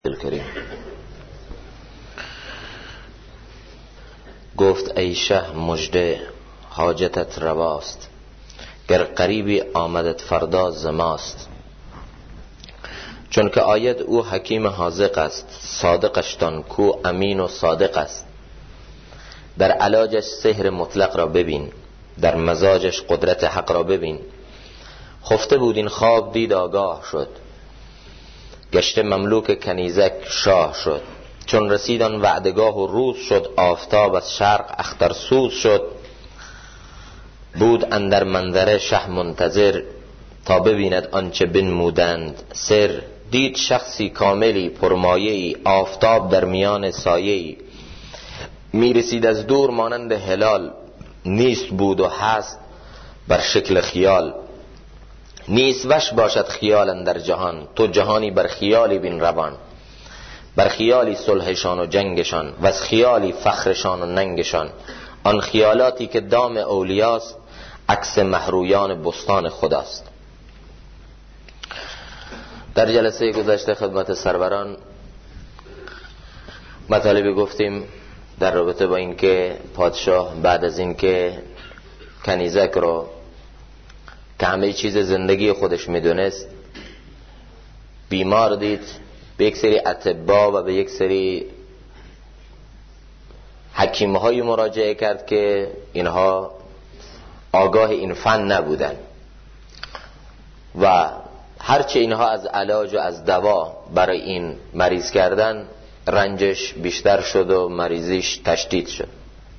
الکریم. گفت ای شه مژده حاجتت رواست، گر قریبی آمدت فردا ز ماست. چون که آید او حکیم حاذق است، صادقشتان کو امین و صادق است. در علاجش سحر مطلق را ببین، در مزاجش قدرت حق را ببین. خفته بود این خواب دید آگاه شد، گشته مملوک کنیزک شاه شد. چون رسید آن وعدگاه و روز شد، آفتاب از شرق اخترسوز شد. بود اندر منظره شه منتظر، تا ببیند آنچه بنمودند سر. دید شخصی کاملی پرمایه‌ای، آفتاب در میان سایه‌ای. میرسید از دور مانند هلال، نیست بود و هست بر شکل خیال. نیست وش باشد خیال در جهان، تو جهانی بر خیالی بین روان. بر خیالی صلحشان و جنگشان، و از خیالی فخرشان و ننگشان. آن خیالاتی که دام اولیاست، عکس محرویان بستان خداست. در جلسه گذشته خدمت سروران مطالبی گفتیم در رابطه با اینکه پادشاه بعد از اینکه کنیزک رو که همه چیز زندگی خودش میدونست بیمار دید، به یک سری اطباء و به یک سری حکیم‌های مراجعه کرد که اینها آگاه این فن نبودن و هرچه اینها از علاج و از دوا برای این مریض کردن، رنجش بیشتر شد و مریضیش تشدید شد،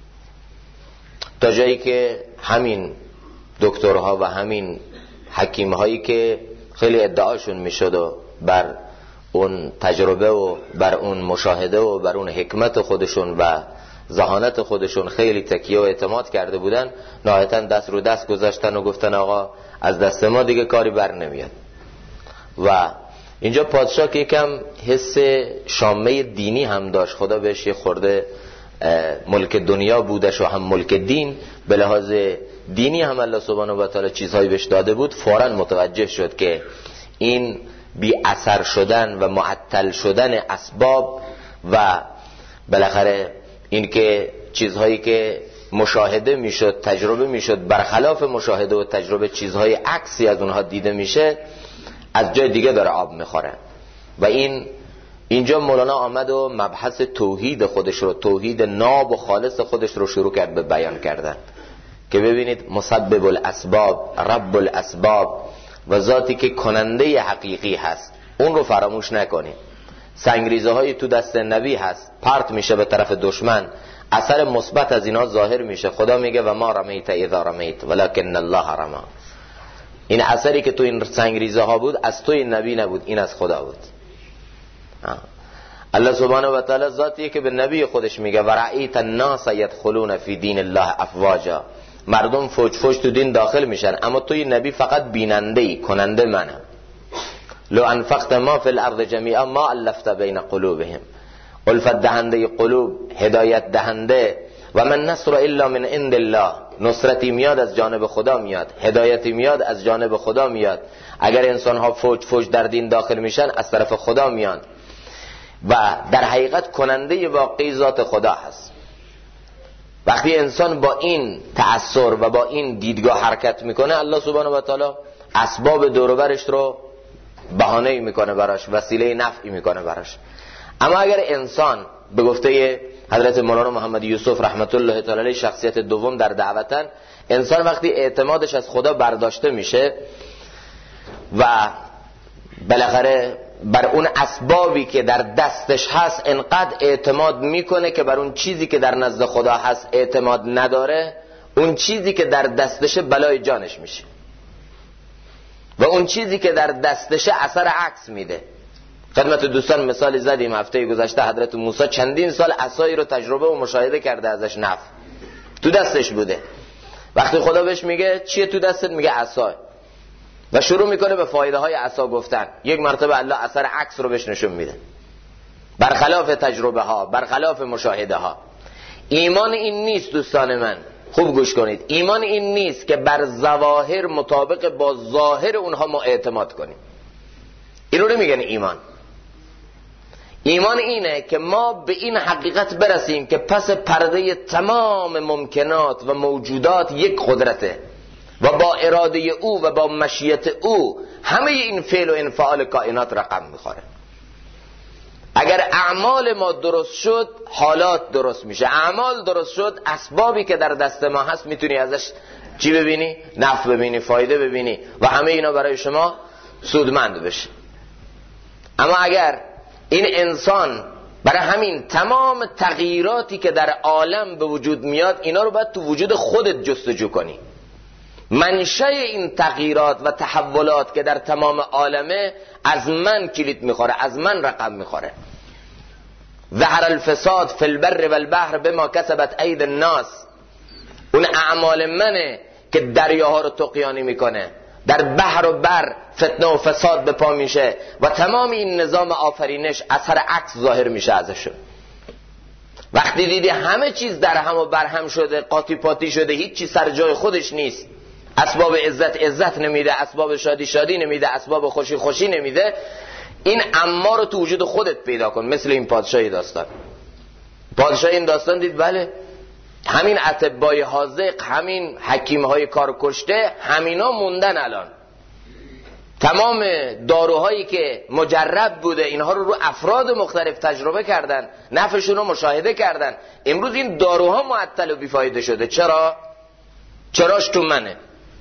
تا جایی که همین دکترها و همین حکیم‌هایی که خیلی ادعاشون میشد و بر اون تجربه و بر اون مشاهده و بر اون حکمت خودشون و ذهانت خودشون خیلی تکیه و اعتماد کرده بودن، نهایتاً دست رو دست گذاشتن و گفتن آقا از دست ما دیگه کاری بر نمیاد. و اینجا پادشاه که یکم حس شامه دینی هم داشت، خدا بهش یه خورده ملک دنیا بودش و هم ملک دین، به لحاظ دینی هم الله سبحانه و تعالی چیزهایی بهش داده بود، فوراً متوجه شد که این بی اثر شدن و معطل شدن اسباب و بالاخره این که چیزهایی که مشاهده میشد تجربه میشد برخلاف مشاهده و تجربه چیزهای عکسی از اونها دیده میشه، از جای دیگه داره آب میخوره. و اینجا مولانا آمد و مبحث توحید خودش رو، توحید ناب و خالص خودش رو شروع کرد به بیان کردن که ببینید مسبب الاسباب، رب الاسباب و ذاتی که کننده حقیقی هست، اون رو فراموش نکنید. سنگریزه های تو دست نبی هست، پرت میشه به طرف دشمن، اثر مثبت از اینا ظاهر میشه. خدا میگه و ما رمیت اذا رمیت ولکن الله رما. این اثری که تو این سنگریزه ها بود از توی نبی نبود، این از خدا بود. الله سبحانه و تعالی ذاتیه که به نبی خودش میگه و رأیت الناس يدخلون فی دین الله افواجا، مردم فوج فوج تو دین داخل میشن، اما توی نبی فقط بیننده‌ای، کننده منم. لو انفقت ما فی الارض جمیعا ما الفت بین قلوبهم، الفت دهنده قلوب، هدایت دهنده. و من نصر الا من عند الله، نصرتی میاد از جانب خدا میاد، هدایتی میاد از جانب خدا میاد. اگر انسان ها فوج فوج در دین داخل میشن از طرف خدا میاد و در حقیقت کننده واقعی ذات خدا هست. وقتی انسان با این تأثیر و با این دیدگاه حرکت میکنه، الله سبحانه و تعالی اسباب دور و برش رو بهانه‌ای میکنه براش، وسیله نفعی میکنه براش. اما اگر انسان به گفته حضرت مولانا محمد یوسف رحمت الله تعالی علیه، شخصیت دوم در دعوتن، انسان وقتی اعتمادش از خدا برداشته میشه و بالاخره بر اون اسبابی که در دستش هست انقدر اعتماد میکنه که بر اون چیزی که در نزد خدا هست اعتماد نداره، اون چیزی که در دستشه بلای جانش میشه و اون چیزی که در دستشه اثر عکس میده. خدمت دوستان مثال زدیم هفته گذشته، حضرت موسی چندین سال عصایی رو تجربه و مشاهده کرده، ازش نفع تو دستش بوده. وقتی خدا بهش میگه چیه تو دستت، میگه عصا، و شروع میکنه به فایده های عصا گفتن. یک مرتبه الله اثر عکس رو بهش نشون میده، برخلاف تجربه ها، برخلاف مشاهده ها. ایمان این نیست دوستان من، خوب گوش کنید، ایمان این نیست که بر ظواهر مطابق با ظاهر اونها ما اعتماد کنیم. اینو نمیگن ایمان. ایمان اینه که ما به این حقیقت برسیم که پس پرده تمام ممکنات و موجودات یک قدرته و با اراده او و با مشیت او همه این فعل و انفعال کائنات رقم میخوره. اگر اعمال ما درست شد حالات درست میشه، اعمال درست شد اسبابی که در دست ما هست میتونی ازش چی ببینی؟ نفع ببینی، فایده ببینی و همه اینا برای شما سودمند بشه. اما اگر این انسان برای همین تمام تغییراتی که در عالم به وجود میاد اینا رو باید تو وجود خودت جستجو کنی. منشأ این تغییرات و تحولات که در تمام عالمه از من کلید میخوره، از من رقم میخوره. ظهر الفساد فی البر والبحر بما کسبت اید الناس. اون اعمال منه که دریاها رو طغیانی میکنه، در بحر و بر فتنه و فساد به پا میشه و تمام این نظام آفرینش اثر عکس ظاهر میشه ازشون. وقتی دیدی همه چیز در هم و بر هم شده، قاطی پاتی شده، هیچ چیز سر جای خودش نیست، اسباب عزت نمیده، اسباب شادی نمیده، اسباب خوشی نمیده، این اما رو تو وجود خودت پیدا کن. مثل این پادشاهی داستان، پادشاهی این داستان دید بله همین اطبای حاذق، همین حکیمهای کار کشته، همینا موندن الان. تمام داروهایی که مجرب بوده اینها رو افراد مختلف تجربه کردن، نفعشون رو مشاهده کردن. امروز این داروها معطل و بیفایده شده. چراش تو منه،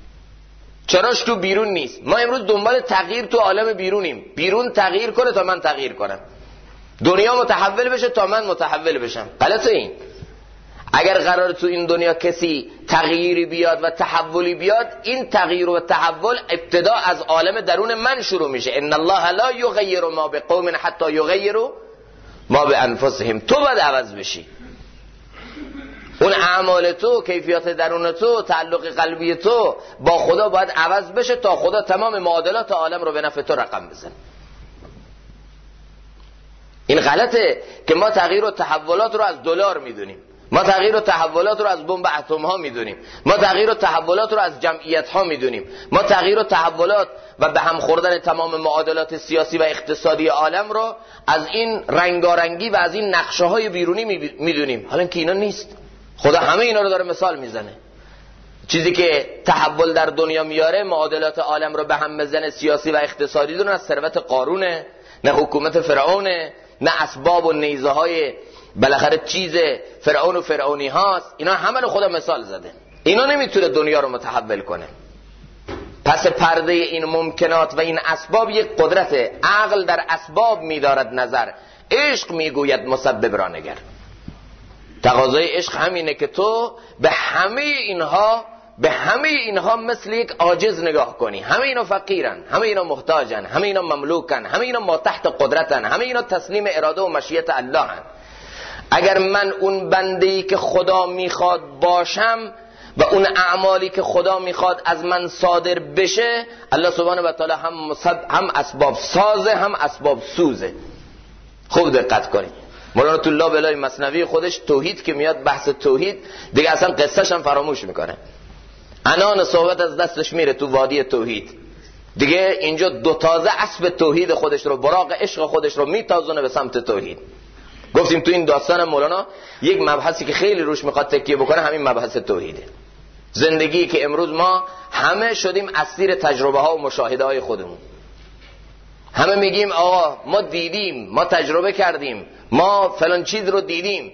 چراش تو بیرون نیست. ما امروز دنبال تغییر تو عالم بیرونیم، بیرون تغییر کنه تا من تغییر کنم، دنیا متحول بشه تا من متحول بشم. غلطه این. اگر قرار تو این دنیا کسی تغییری بیاد و تحولی بیاد، این تغییر و تحول ابتدا از عالم درون من شروع میشه. ان الله لا یغیر ما بقوم حتی یغیروا ما بانفسهم. تو باید عوض بشی. اون اعمال تو، کیفیت درون تو، تعلق قلبی تو با خدا باید عوض بشه تا خدا تمام معادلات عالم رو به نفع تو رقم بزنه. این غلطه که ما تغییر و تحولات رو از دلار میدونیم، ما تغییر و تحولات رو از بمب اتم ها میدونیم، ما تغییر و تحولات رو از جمعیت ها میدونیم، ما تغییر و تحولات و به هم خوردن تمام معادلات سیاسی و اقتصادی عالم رو از این رنگارنگی و از این نقشه های بیرونی میدونیم. حالا که اینا نیست، خدا همه اینا رو داره مثال میزنه. چیزی که تحول در دنیا میاره، معادلات عالم رو به هم بزنه سیاسی و اقتصادی، دونه از ثروت قارونه، نه حکومت فرعونه، نه اسباب و نیزه های بالاخره چیز فرعون و فرعونی هاست. اینا همه رو خدا مثال زده. اینا نمیتونه دنیا رو متحول کنه. پس پرده این ممکنات و این اسباب یک قدرته. عقل در اسباب میدارد نظر، عشق میگوید مسبب را نگر. تقاضای عشق همینه که تو به همه اینها مثل یک عاجز نگاه کنی. همه اینا فقیرن، همه اینا محتاجن، همه اینا مملوکن، همه اینا ما تحت قدرتن، همه اینا تسلیم اراده و مشیت الله هن. اگر من اون بنده‌ای که خدا میخواد باشم و اون اعمالی که خدا میخواد از من صادر بشه، الله سبحانه و تعالی هم اسباب سازه هم اسباب سوزه. خوب دقت کنید. مولانا طلاب الهی مثنوی خودش توحید که میاد بحث توحید دیگه اصلا قصهش هم فراموش میکنه. عنان صحبت از دستش میره تو وادی توحید. دیگه اینجا دو تازه اسب توحید خودش رو، براق عشق خودش رو میتازونه به سمت توحید. گفتیم تو این داستان مولانا یک مبحثی که خیلی روش میخواد تکیه بکنه همین مبحث توحیده. زندگی که امروز ما همه شدیم اسیر تجربه ها و مشاهده های خودمون. همه میگیم آقا ما دیدیم، ما تجربه کردیم، ما فلان چیز رو دیدیم،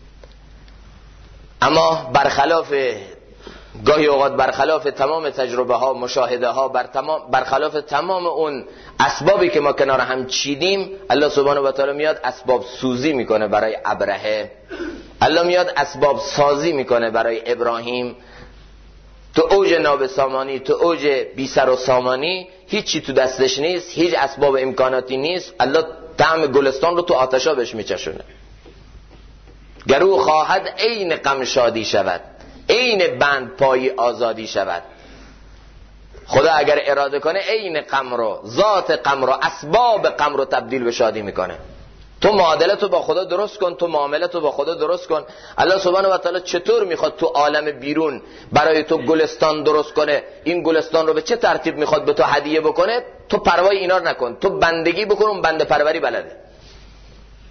اما گاهی اوقات برخلاف تمام تجربه ها، مشاهده ها، برخلاف تمام اون اسبابی که ما کنار هم چیدیم، الله سبحانه و تعالی میاد اسباب سوزی میکنه برای ابرهه، الله میاد اسباب سازی میکنه برای ابراهیم. تو اوج نابسامانی، تو اوج بی سر و سامانی، هیچی تو دستش نیست، هیچ اسباب امکاناتی نیست، الله طعم گلستان رو تو آتشا بهش میچشونه. گرو خواهد عین غم شادی شود، عین بند پایی آزادی شود. خدا اگر اراده کنه عین غم رو، ذات غم رو، اسباب غم رو تبدیل به شادی میکنه. تو معادلتو با خدا درست کن، تو معاملتو با خدا درست کن. الله سبحانه و تعالی چطور میخواد تو عالم بیرون برای تو گلستان درست کنه، این گلستان رو به چه ترتیب میخواد به تو هدیه بکنه، تو پروای اینا رو نکن، تو بندگی بکن، اون بنده پروری بلده.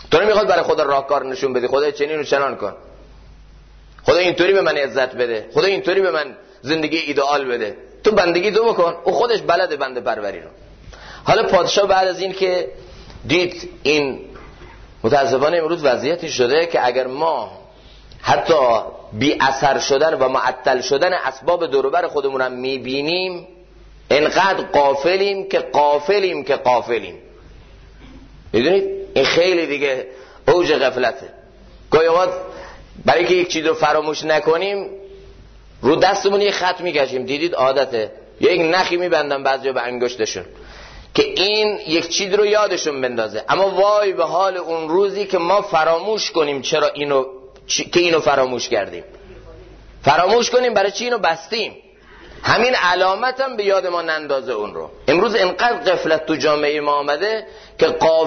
تو نمیخواد برای خدا راهکار نشون بدی، خدا چنین و چنان کن، خدا اینطوری به من عزت بده، خدا اینطوری به من زندگی ایدئال بده، تو بندگی تو بکن. او خودش بلده بنده پروری رو. حالا پادشاه بعد از این که دید این متاسفانه امروز وضعیتی شده که اگر ما حتی بی اثر شدن و معطل شدن اسباب دور و بر خودمون هم میبینیم، انقدر غافلیم که غافلیم. میدونید این خیلی دیگه اوج غفلته. گاهی اوقات برای که یک چیز رو فراموش نکنیم رو دستمون یه خط میکشیم، دیدید عادته، یا یک نخی میبندن بعضیا به انگشتشون که این یک چیز رو یادشون بندازه. اما وای به حال اون روزی که ما فراموش کنیم چرا اینو فراموش کردیم، فراموش کنیم برای چی اینو بستیم، همین علامت هم به یاد ما نندازه اون رو. امروز انقدر غفلت تو جامعه ما آمده که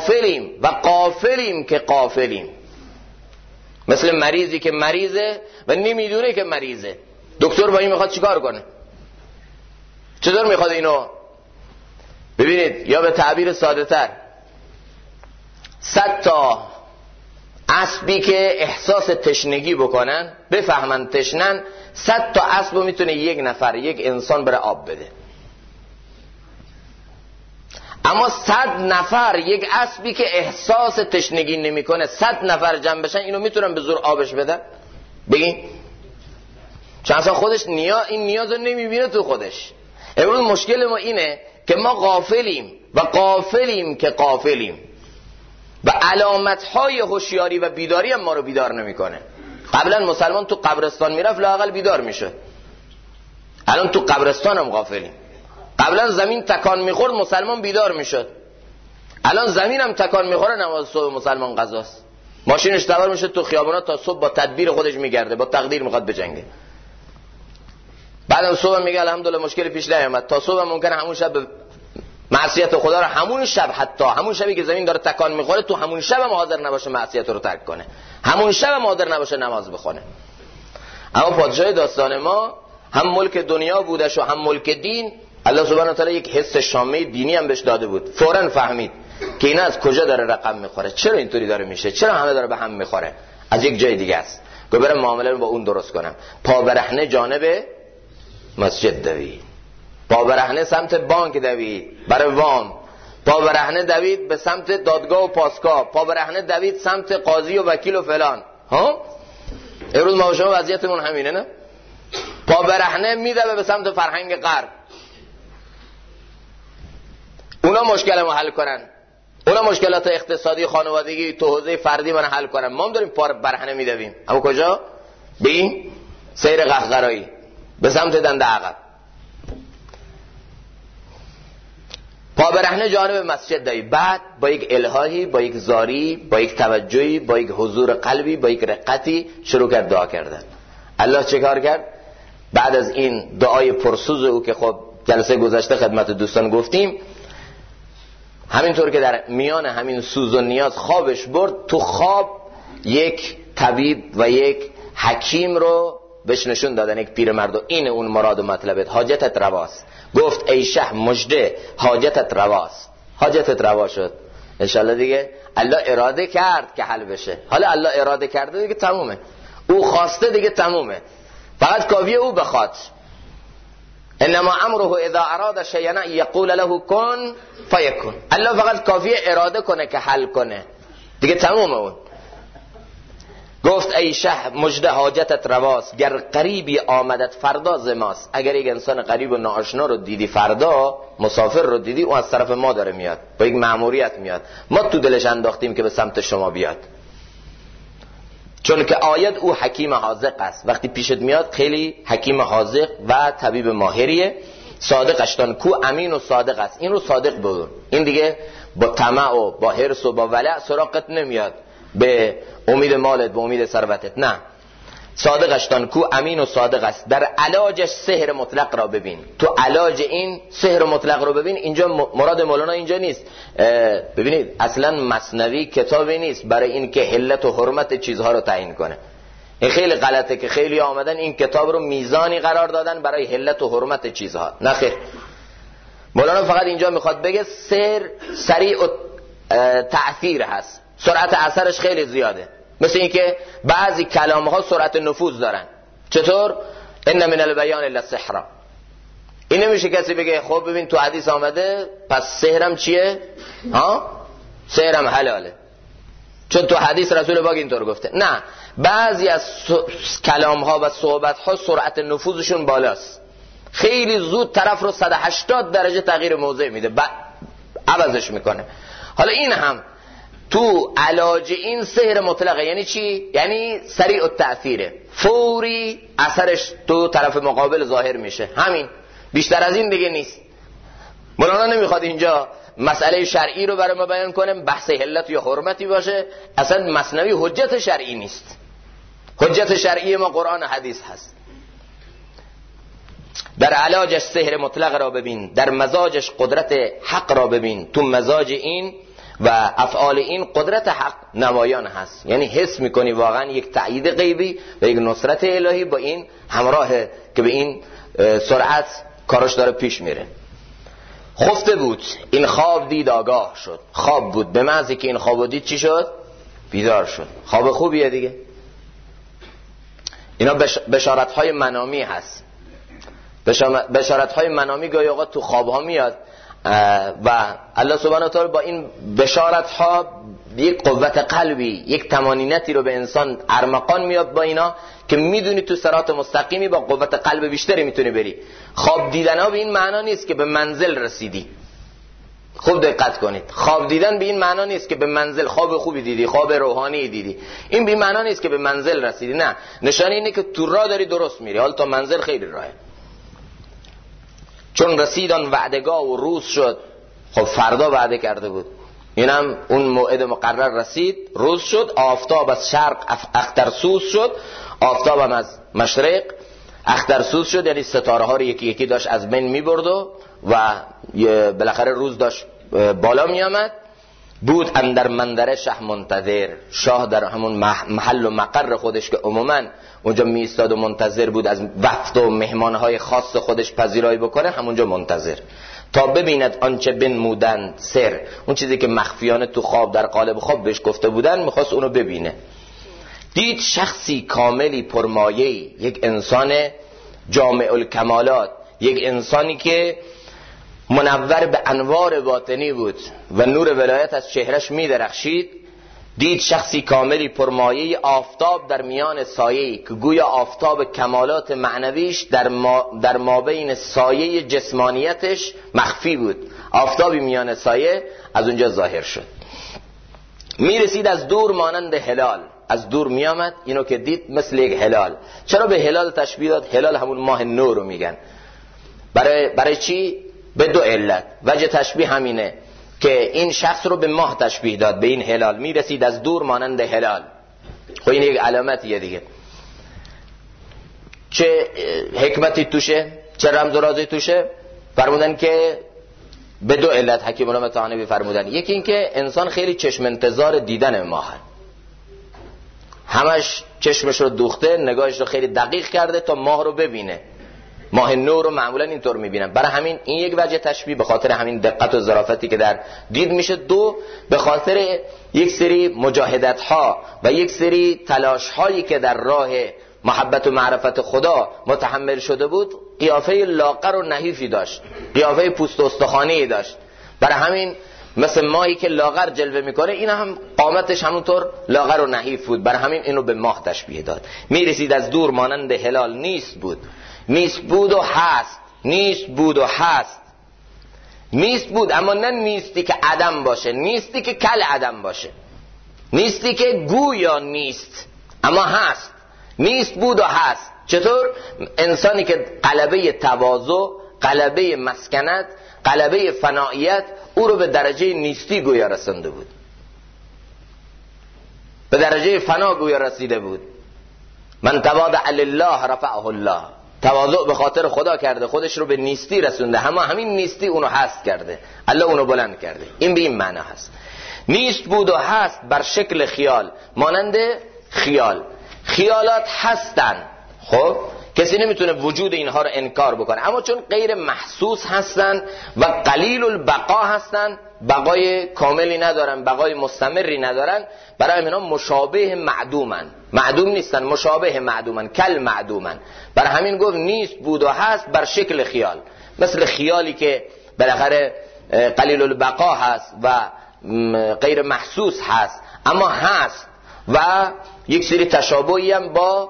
غافلیم. مثل مریضی که مریضه و نمیدونه که مریضه. دکتر با این میخواد چیکار کنه؟ چطور میخواد اینو ببینید؟ یا به تعبیر ساده تر، 100 تا اسبی که احساس تشنگی بکنن، بفهمن تشنن، 100 تا اسب رو میتونه یک نفر، یک انسان بره آب بده. اما 100 نفر یک اسبی که احساس تشنگی نمیکنه، 100 نفر جمع بشن اینو میتونن به زور آبش بدن؟ بگین چون اصلا خودش این نیاز رو نمیبینه تو خودش. امروز مشکل ما اینه که ما غافلیم و علامت‌های هوشیاری و بیداری هم ما رو بیدار نمیکنه. قبلا مسلمان تو قبرستان میرفت لااقل بیدار میشه، الان تو قبرستان هم غافلیم. قبلا زمین تکان میخورد مسلمان بیدار میشد، الان زمین هم تکان میخوره نماز صبح مسلمان قضاست. ماشینش سوار میشه تو خیابونا تا صبح با تدبیر خودش میگرده، با تقدیر میخواد بجنگه. بعدم صبح میگه الحمدلله مشکلی پیش نیامد، تا صبح ممکنه همون شب معصیت خدا رو همون شبی که زمین داره تکان میخوره تو همون شب هم حاضر نباشه معصیت رو ترک کنه، همون شب هم حاضر نباشه نماز بخونه. اما پادشاه داستان ما هم ملک دنیا بودش و هم ملک دین. الله سبحانه و تعالی یک حس شامه دینی هم بهش داده بود. فوراً فهمید که این از کجا داره رقم میخوره، چرا اینطوری داره میشه، چرا همه داره به هم میخوره، از یک جای دیگه است. گفت برم معامله رو با اون درست کنم. پا برهنه جانب مسجد دوید، پا برهنه سمت بانک دوید برای وام، پا برهنه دوید به سمت دادگاه و پاسگاه، پا برهنه دوید سمت قاضی و وکیل و فلان. امروز ما و شما وضعیتمون همینه، نه؟ پا برهنه میدوه به سمت فرهنگ غرب، اونا مشکل ما حل کنن، اونا مشکلات اقتصادی خانوادگی تو حوزه فردی من حل کنن، ما هم داریم پا برهنه میدویم. اما کجا؟ به این سیر قهقرایی، به سمت دنده عقب. پا برهنه جانب مسجد دوید، بعد با یک الهایی، با یک زاری، با یک توجهی، با یک حضور قلبی، با یک رقتی شروع کرد دعا کردن. الله چه کار کرد؟ بعد از این دعای پرسوز او که خب جلسه گذشته خدمت دوستان گفتیم، همینطور که در میان همین سوز و نیاز خوابش برد، تو خواب یک طبیب و یک حکیم رو بهش نشون دادن، یک پیرمرد، و این اون مراد و مطلبت، حاجتت رواست. گفت ای شه مژده، حاجتت رواست. حاجتت روا شد انشالله دیگه. الله اراده کرد که حل بشه. حالا الله اراده کرده دیگه تمومه، او خواسته دیگه تمومه، فقط کافیه او بخواد. انما امره اذا اراد شیئا یقول له کن فیکون. الله فقط کافیه اراده کنه که حل کنه دیگه تمومه. اون گفت ای شه مژده، حاجتت رواست، گر قریبی آمدت فردا زماست. اگر یک انسان قریب و ناآشنا رو دیدی فردا، مسافر رو دیدی، اون از طرف ما داره میاد، با یک مأموریت میاد، ما تو دلش انداختیم که به سمت شما بیاد، چون که آید او حکیم حاذق است. وقتی پیشت میاد خیلی حکیم حاذق و طبیب ماهریه. صادقش دان کو امین و صادق است. این رو صادق بدون، این دیگه با طمع و با حرص و با ولع سراغت نمیاد، به امید مالت، به امید ثروتت، نه. صادقش دان کو امین و صادق است. در علاجش سحر مطلق را ببین. تو علاج این سحر مطلق رو ببین. اینجا مراد مولانا اینجا نیست. ببینید اصلا مثنوی کتابی نیست برای این که حلت و حرمت چیزها رو تعیین کنه. این خیلی غلطه که خیلی آمدن این کتاب رو میزانی قرار دادن برای حلت و حرمت چیزها. نه خیر، مولانا فقط اینجا میخواد بگه سحر سریع و تأثیر هست. سرعت اثرش خیلی زیاده. مثل اینکه بعضی کلام‌ها سرعت نفوذ دارن. چطور؟ ان من البیان الا السحر. این نمیشه کسی بگه خب ببین تو حدیث آمده پس سحرم چیه؟ سحرم حلاله چون تو حدیث رسول پاک اینطور گفته. نه، بعضی از کلام‌ها و صحبت‌ها سرعت نفوذشون بالاست، خیلی زود طرف رو 180 درجه تغییر موضع میده، عوضش میکنه. حالا این هم تو علاج این سحر مطلقه. یعنی چی؟ یعنی سریع التأثیره، فوری اثرش تو طرف مقابل ظاهر میشه، همین، بیشتر از این دیگه نیست. مولانا نمیخواد اینجا مسئله شرعی رو برای ما بیان کنه، بحث علت یا حرمتی باشه. اصلا مثنوی حجت شرعی نیست، حجت شرعی ما قرآن و حدیث هست. در علاجش سحر مطلق را ببین، در مزاجش قدرت حق را ببین. تو مزاج این و افعال این قدرت حق نمایان هست، یعنی حس میکنی واقعا یک تأیید غیبی و یک نصرت الهی با این همراهه که به این سرعت کارش داره پیش میره. خفته بود این خواب دید آگاه شد. خواب بود، به محضی که این خواب دید چی شد؟ بیدار شد. خواب خوبیه دیگه. اینا بشارت‌های منامی هست. بشارت‌های منامی گاهی اوقات تو خواب‌ها میاد و الله سبحانه و تعالی با این بشارت‌ها یک قوت قلبی، یک طمانینتی رو به انسان ارمغان میاد با اینا که میدونی تو صراط مستقیمی، با قوت قلب بیشتری میتونی بری. خواب دیدن ها به این معنا نیست که به منزل رسیدی. خوب دقت کنید، خواب دیدن به این معنا نیست که به منزل، خواب خوبی دیدی، خواب روحانی دیدی، این به معنا نیست که به منزل رسیدی. نه، نشانه اینه که تو راه داری درست میری، حالا تا منزل خیلی راهه. چون رسید آن وعدگاه و روز شد. خب فردا وعده کرده بود، اینم اون موعد مقرر رسید، روز شد. آفتاب از شرق اخترسوز شد، آفتابم از مشرق اخترسوز شد، یعنی ستاره ها رو یکی یکی داشت از بین میبرد و بالاخره روز داشت بالا میامد. بود اندر منظره شه منتظر. شاه در همون محل و مقر خودش که عموما اونجا می ایستاد و منتظر بود از وفد و مهمانهای خاص خودش پذیرایی بکنه، همونجا منتظر تا ببیند آنچه بنمودند سر. اون چیزی که مخفیانه تو خواب در قالب خواب بهش گفته بودن میخواست اونو ببینه. دید شخصی کاملی پرمایه، یک انسان جامع الکمالات، یک انسانی که منور به انوار باطنی بود و نور ولایت از چهرش می درخشید. دید شخصی کاملی پرمایه، آفتاب در میان سایه‌ای که گویا آفتاب کمالات معنویش در مابین سایه جسمانیتش مخفی بود. آفتابی میان سایه از اونجا ظاهر شد. می رسید از دور مانند هلال. از دور می آمد، اینو که دید مثل یک هلال. چرا به هلال تشبیه داد؟ هلال همون ماه نو رو میگن. برای چی؟ به دو علت. وجه تشبیه همینه که این شخص رو به ماه تشبیه داد، به این هلال. می رسید از دور مانند هلال. خب این یک علامتیه دیگه. چه حکمتی توشه، چه رمز و رازی توشه؟ فرمودن که به دو علت حکیم علامه طحاوی فرمودن. یکی این که انسان خیلی چشم انتظار دیدن ماه، همش چشمش رو دوخته، نگاهش رو خیلی دقیق کرده تا ماه رو ببینه. ماه نو رو معمولا اینطور میبینن. برای همین این یک وجه تشبیه، به خاطر همین دقت و ظرافتی که در دید میشه. دو، به خاطر یک سری مجاهدت ها و یک سری تلاش هایی که در راه محبت و معرفت خدا متحمل شده بود، قیافه لاغر و نحیفی داشت، قیافه پوست و استخوانی داشت. برای همین مثل ماهی که لاغر جلوه میکنه، این هم قامتش همونطور لاغر و نحیف بود. برای همین اینو به ماه تشبیه داد. میرسید از دور مانند هلال. نیست بود، نیست بود و هست، نیست بود و هست. نیست بود، اما نه نیستی که عدم باشه، نیستی که کل عدم باشه، نیستی که گویا نیست اما هست. نیست بود و هست. چطور؟ انسانی که غلبه تواضع، غلبه مسکنت، غلبه فناییت او رو به درجه نیستی گویا رسنده بود، به درجه فنا گویا رسیده بود. من تواضع لله رفعه الله. تواضع به خاطر خدا کرده، خودش رو به نیستی رسونده، همین نیستی اونو هست کرده، الله اونو بلند کرده. این به این معنا هست. نیست بود و هست بر شکل خیال، مانند خیال. خیالات هستن. خب کسی نمیتونه وجود اینها رو انکار بکنه، اما چون غیر محسوس هستن و قلیل البقا هستن، بقای کاملی ندارن، بقای مستمری ندارن، برای اینا مشابه معدومن. معدوم نیستن، مشابه معدومن، کل معدومن. برای همین گفت نیست بود و هست بر شکل خیال، مثل خیالی که بالاخره قلیل البقا هست و غیر محسوس هست اما هست و یک سری تشابهی هم با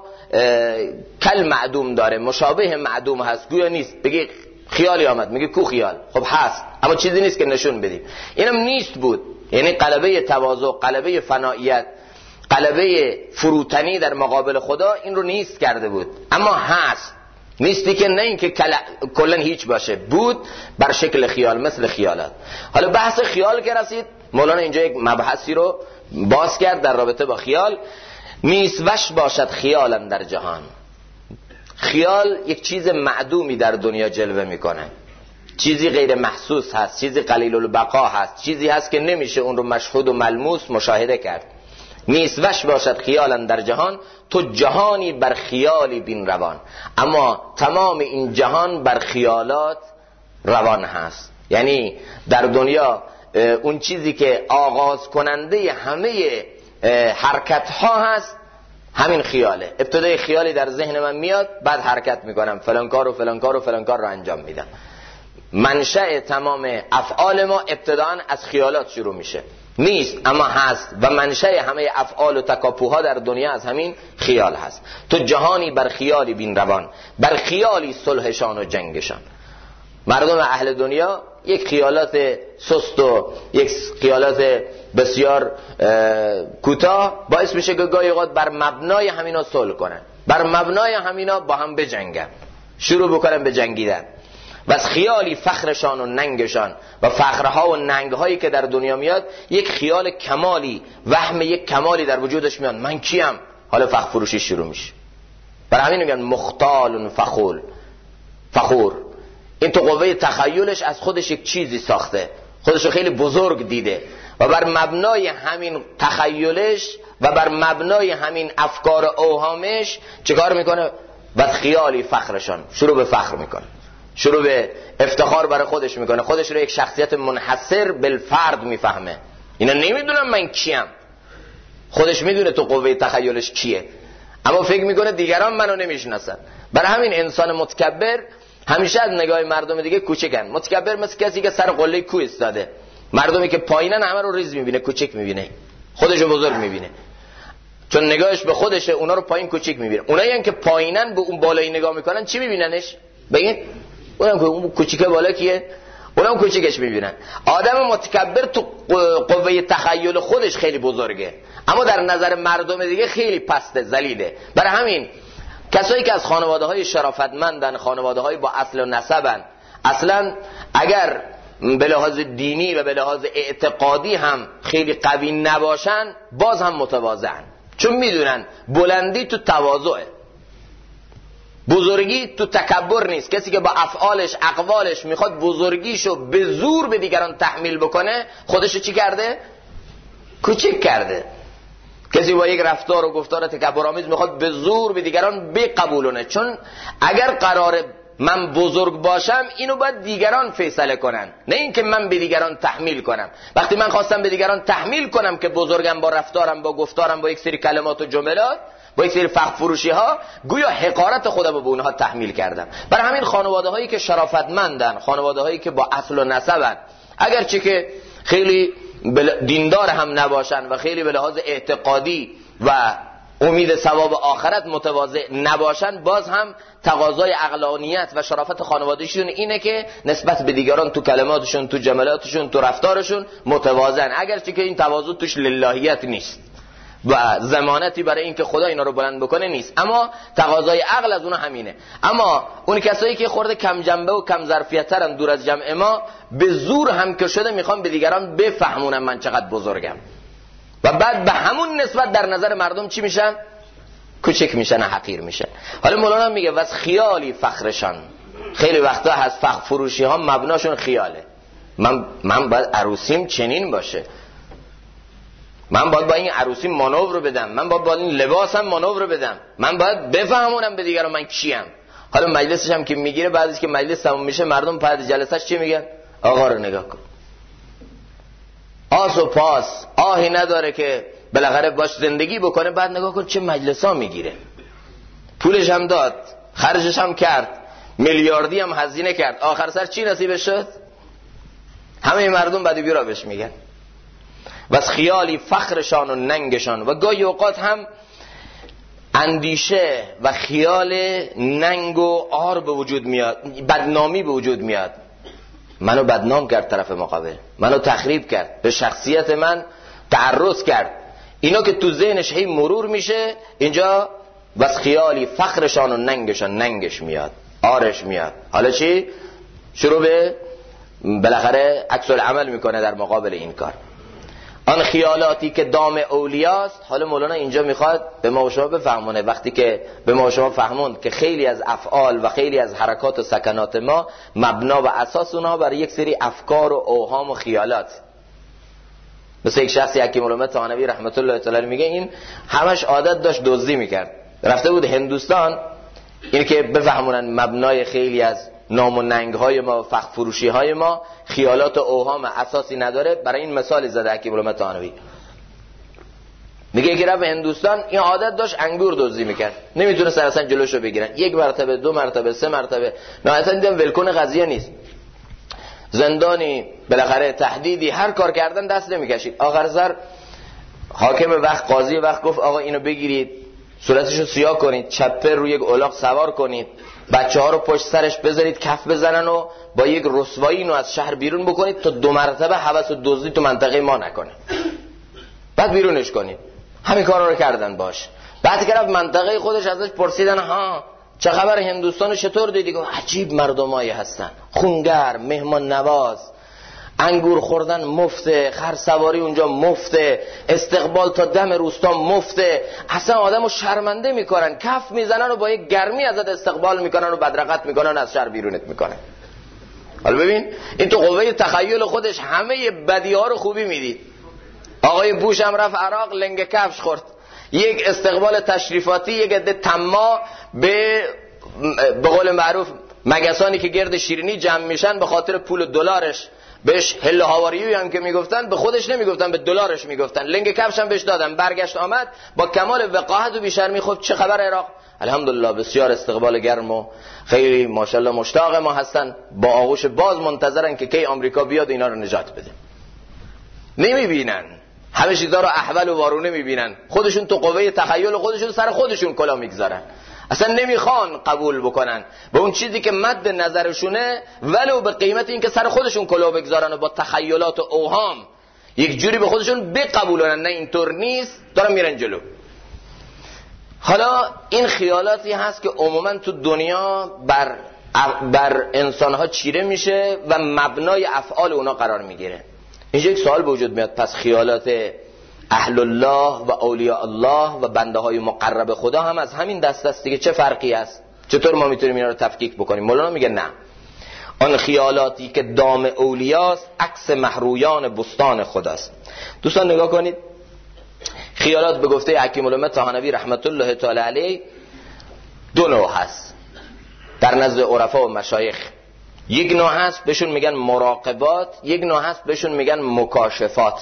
کل معدوم داره، مشابه معدوم هست، گویا نیست. بگی خیالی آمد، میگه کو خیال، خب هست اما چیزی نیست که نشون بدیم. اینم نیست بود، یعنی قلبه تواضع، قلبه فنائیت، قلبه فروتنی در مقابل خدا این رو نیست کرده بود، اما هست. نیستی که نه اینکه کلا هیچ باشه، بود بر شکل خیال، مثل خیالات. حالا بحث خیال که رسید، مولانا اینجا یک مبحثی رو باز کرد در رابطه با خیال. نیست وش باشد خیالا در جهان. خیال یک چیز معدومی در دنیا جلوه میکنه، چیزی غیر محسوس هست، چیزی قلیل البقا هست، چیزی هست که نمیشه اون رو مشهود و ملموس مشاهده کرد. نیست وش باشد خیالا در جهان، تو جهانی بر خیالی بین روان. اما تمام این جهان بر خیالات روان هست. یعنی در دنیا اون چیزی که آغاز کننده همه حرکت ها هست همین خیاله. ابتدای خیالی در ذهن من میاد، بعد حرکت میکنم، فلان کار و فلان کار و فلان کار رو انجام میدم. منشأ تمام افعال ما ابتداً از خیالات شروع میشه. نیست اما هست و منشأ همه افعال و تکاپوها در دنیا از همین خیال هست. تو جهانی بر خیالی بین روان، بر خیالی صلحشان و جنگشان. مردم اهل دنیا یک خیالات سست و یک خیالات بسیار کوتاه باعث میشه که گاهی اوقات بر مبنای همینا صلح کنن، بر مبنای همینا با هم بجنگن، شروع بکنن به جنگیدن. و از خیالی فخرشان و ننگشان، و فخرها و ننگهایی که در دنیا میاد یک خیال کمالی، وهم یک کمالی در وجودش میاد، من کیم؟ حالا فخر فروشی شروع میشه. برای همین میگن مختال فخور. این تو قوه تخیلش از خودش یک چیزی ساخته، خودشو خیلی بزرگ دیده و بر مبنای همین تخیلش و بر مبنای همین افکار اوهامش چه کار میکنه؟ و خیالی فخرشان، شروع به فخر میکنه، شروع به افتخار برای خودش میکنه، خودش رو یک شخصیت منحصر بالفرد میفهمه. اینا نمیدونم من کیم، خودش میدونه تو قوه تخیلش کیه، اما فکر میکنه دیگران منو نمیشناسن. برای همین انسان متکبر همیشه از نگاه مردم دیگه کوچکن. متکبر مثل کسی که سر قله کوه ایستاده، مردمی که پایینن همه رو ریز میبینه، کوچک میبینه، خودشو بزرگ میبینه، چون نگاهش به خودشه، اونا رو پایین کوچک میبینه. اونایی که پایینن به اون بالایی نگاه میکنن چی میبیننش؟ بگید اون کوچیکه بالا کیه؟ اونم کوچیکش میبینن. آدم متکبر تو قوه تخیل خودش خیلی بزرگه، اما در نظر مردم دیگه خیلی پسته، ذلیله. برای همین کسایی که از خانواده های شرافتمندن، خانواده های با اصل و نسبن، اصلا اگر به لحاظ دینی و به لحاظ اعتقادی هم خیلی قوی نباشن، باز هم متواضعن، چون میدونن بلندی تو تواضعه، بزرگی تو تکبر نیست. کسی که با افعالش، اقوالش میخواد بزرگیشو به زور به دیگران تحمیل بکنه، خودشو چی کرده؟ کوچک کرده. کسی با یک رفتار و گفتار تکبرآمیز میخواد به زور به دیگران بقبولونه، چون اگر قراره من بزرگ باشم اینو باید دیگران فیصله کنن، نه اینکه من به دیگران تحمیل کنم. وقتی من خواستم به دیگران تحمیل کنم که بزرگم با رفتارم، با گفتارم، با یک سری کلمات و جملات، با یک سری فخر فروشی ها، گویا حقارت خودم رو به اونها تحمیل کردم. برای همین خانواده هایی که شرافتمندن، خانواده هایی که با اصل و نسبن، اگرچه که خیلی دیندار هم نباشن و خیلی به لحاظ اعتقادی و امید ثواب آخرت متواضع نباشن، باز هم تقاضای عقلانیت و شرافت خانوادهشون اینه که نسبت به دیگران تو کلماتشون، تو جملاتشون، تو رفتارشون متواضعن، اگرچه که این تواضع توش للهیت نیست و ضمانتی برای اینکه خدا اینا رو بلند بکنه نیست، اما تقاضای عقل از اونها همینه. اما اون کسایی که خورده کم جنبه و کم ظرفیت‌ترن، دور از جمع ما، به زور هم که شده میخوام به دیگران بفهمونم من چقدر بزرگم و بعد به همون نسبت در نظر مردم چی میشن؟ کوچک میشن، حقیر میشن. حالا مولانا میگه وز خیالی فخرشان. خیلی وقتا هست فخر فروشی ها مبناشون خیاله. من باید عروسیم چنین باشه، من باید با این عروسی مانور بدم، من باید با این لباسم مانور بدم، من باید بفهمونم به دیگران من کیم. حالا مجلسش هم که میگیره، بعدش که مجلس تموم میشه مردم بعد جلسهش چی میگن؟ آقا رو نگاه کن، آس و پاس، آهی نداره که بالاخره باش زندگی بکنه. بعد نگاه کن چه مجلسا میگیره، پولش هم داد، خرجش هم کرد، میلیاردی هم هزینه کرد، آخر سر چی نصیبش شد؟ همه مردم بعد بیرا بهش میگن. بس خیالی فخرشان و ننگشان. و گاهی اوقات هم اندیشه و خیال ننگ و عار به وجود میاد، بدنامی به وجود میاد. منو بدنام کرد طرف مقابل، منو تخریب کرد، به شخصیت من تعرض کرد. اینا که تو ذهنش هی مرور میشه اینجا، بس خیالی فخرشان و ننگشان، ننگش میاد، عارش میاد. حالا چی؟ شروع به بالاخره عکس العمل میکنه در مقابل این کار. آن خیالاتی که دام اولیاست. حالا مولانا اینجا میخواد به ما و شما بفهمونه، وقتی که به ما و شما فهموند که خیلی از افعال و خیلی از حرکات و سکنات ما مبنا و اساس اونها برای یک سری افکار و اوهام و خیالات. مثل یک شخصی حکیم الامه طحاوی رحمت الله تعالی میگه این همش عادت داشت دزدی میکرد، رفته بود هندوستان، این که بفهمونن مبنای خیلی از نام و ننگ های ما و فخ فروشی های ما خیالات و اوهام اساسی نداره. برای این مثال زده حکیم الامه طحاوی، میگه که رفت هندوستان، این عادت داشت انگور دزدی میکرد، نمیتونه اصلا جلوشو بگیرن. یک مرتبه، دو مرتبه، سه مرتبه، نهایتا دیدم ولکن قضیه نیست، زندانی، بالاخره تهدیدی، هر کار کردن دست نمیکشید. آخر سر حاکم وقت، قاضی وقت گفت آقا اینو بگیرید، صورتشو سیاه کنید، چپه روی یک الاغ سوار کنید، بچه‌ها رو پشت سرش بذارید کف بزنن و با یک رسوایی اینو از شهر بیرون بکنید تا 2 مرتبه هوس و دزدی تو منطقه ما نکنه، بعد بیرونش کنید. همین کارا رو کردن باش. بعد که رفت منطقه خودش ازش پرسیدن ها چه خبر، هندوستانو چطور دیدی؟ گفت عجیب مردمایی هستن، خونگرم، مهمان نواز، انگور خوردن مفته، خرسواری اونجا مفته، استقبال تا دم روستا مفته، اصلا آدمو شرمنده میکنن، کف میزنن و با یک گرمی ازت استقبال میکنن و بدرقت میکنن، از شهر بیرونت میکنن. حالا ببین این تو قوه تخیل خودش همه بدیها رو خوبی میدید. آقای بوش هم رفت عراق، لنگ کفش خورد، یک استقبال تشریفاتی، یک عده طماع به قول معروف مگسانی که گرد شیرینی جمع میشن به خاطر پول دلارش، بهش هله هاواریوی هم که میگفتن، به خودش نمیگفتن، به دلارش میگفتن. لنگ کفش هم بهش دادن. برگشت آمد با کمال وقاحت و بیشرمی، خب چه خبر عراق؟ الحمدلله بسیار استقبال گرم و خیلی ماشاءالله مشتاق ما هستن، با آغوش باز منتظرن که کی آمریکا بیاد اینا رو نجات بده. نمیبینن، همه چیزا رو احول و وارونه میبینن، خودشون تو قوه تخیل خودشون سر خودشون کلا میگذارن، اصلا نمیخوان قبول بکنن به اون چیزی که مد نظرشونه، ولو به قیمت این که سر خودشون کلا بگذارن و با تخیلات و اوهام یک جوری به خودشون بقبولونن. نه اینطور نیست، دارن میرن جلو. حالا این خیالاتی هست که عموما تو دنیا بر انسانها چیره میشه و مبنای افعال اونا قرار میگیره. اینجا یک سوال به وجود میاد، پس خیالات اهل الله و اولیاء الله و بنده های مقرب خدا هم از همین دست است دیگه، چه فرقی است؟ چطور ما میتونیم اینا رو تفکیک بکنیم؟ مولانا میگه نه، آن خیالاتی که دام اولیاست عکس محرویان بستان خداست. دوستان نگاه کنید، خیالات به گفته حکیم الامه طحاوی رحمت الله تعالی علیه 2 نوع هست در نزد عرفا و مشایخ. یک نوع هست بهشون میگن مراقبات، یک نوع هست بهشون میگن مکاشفات.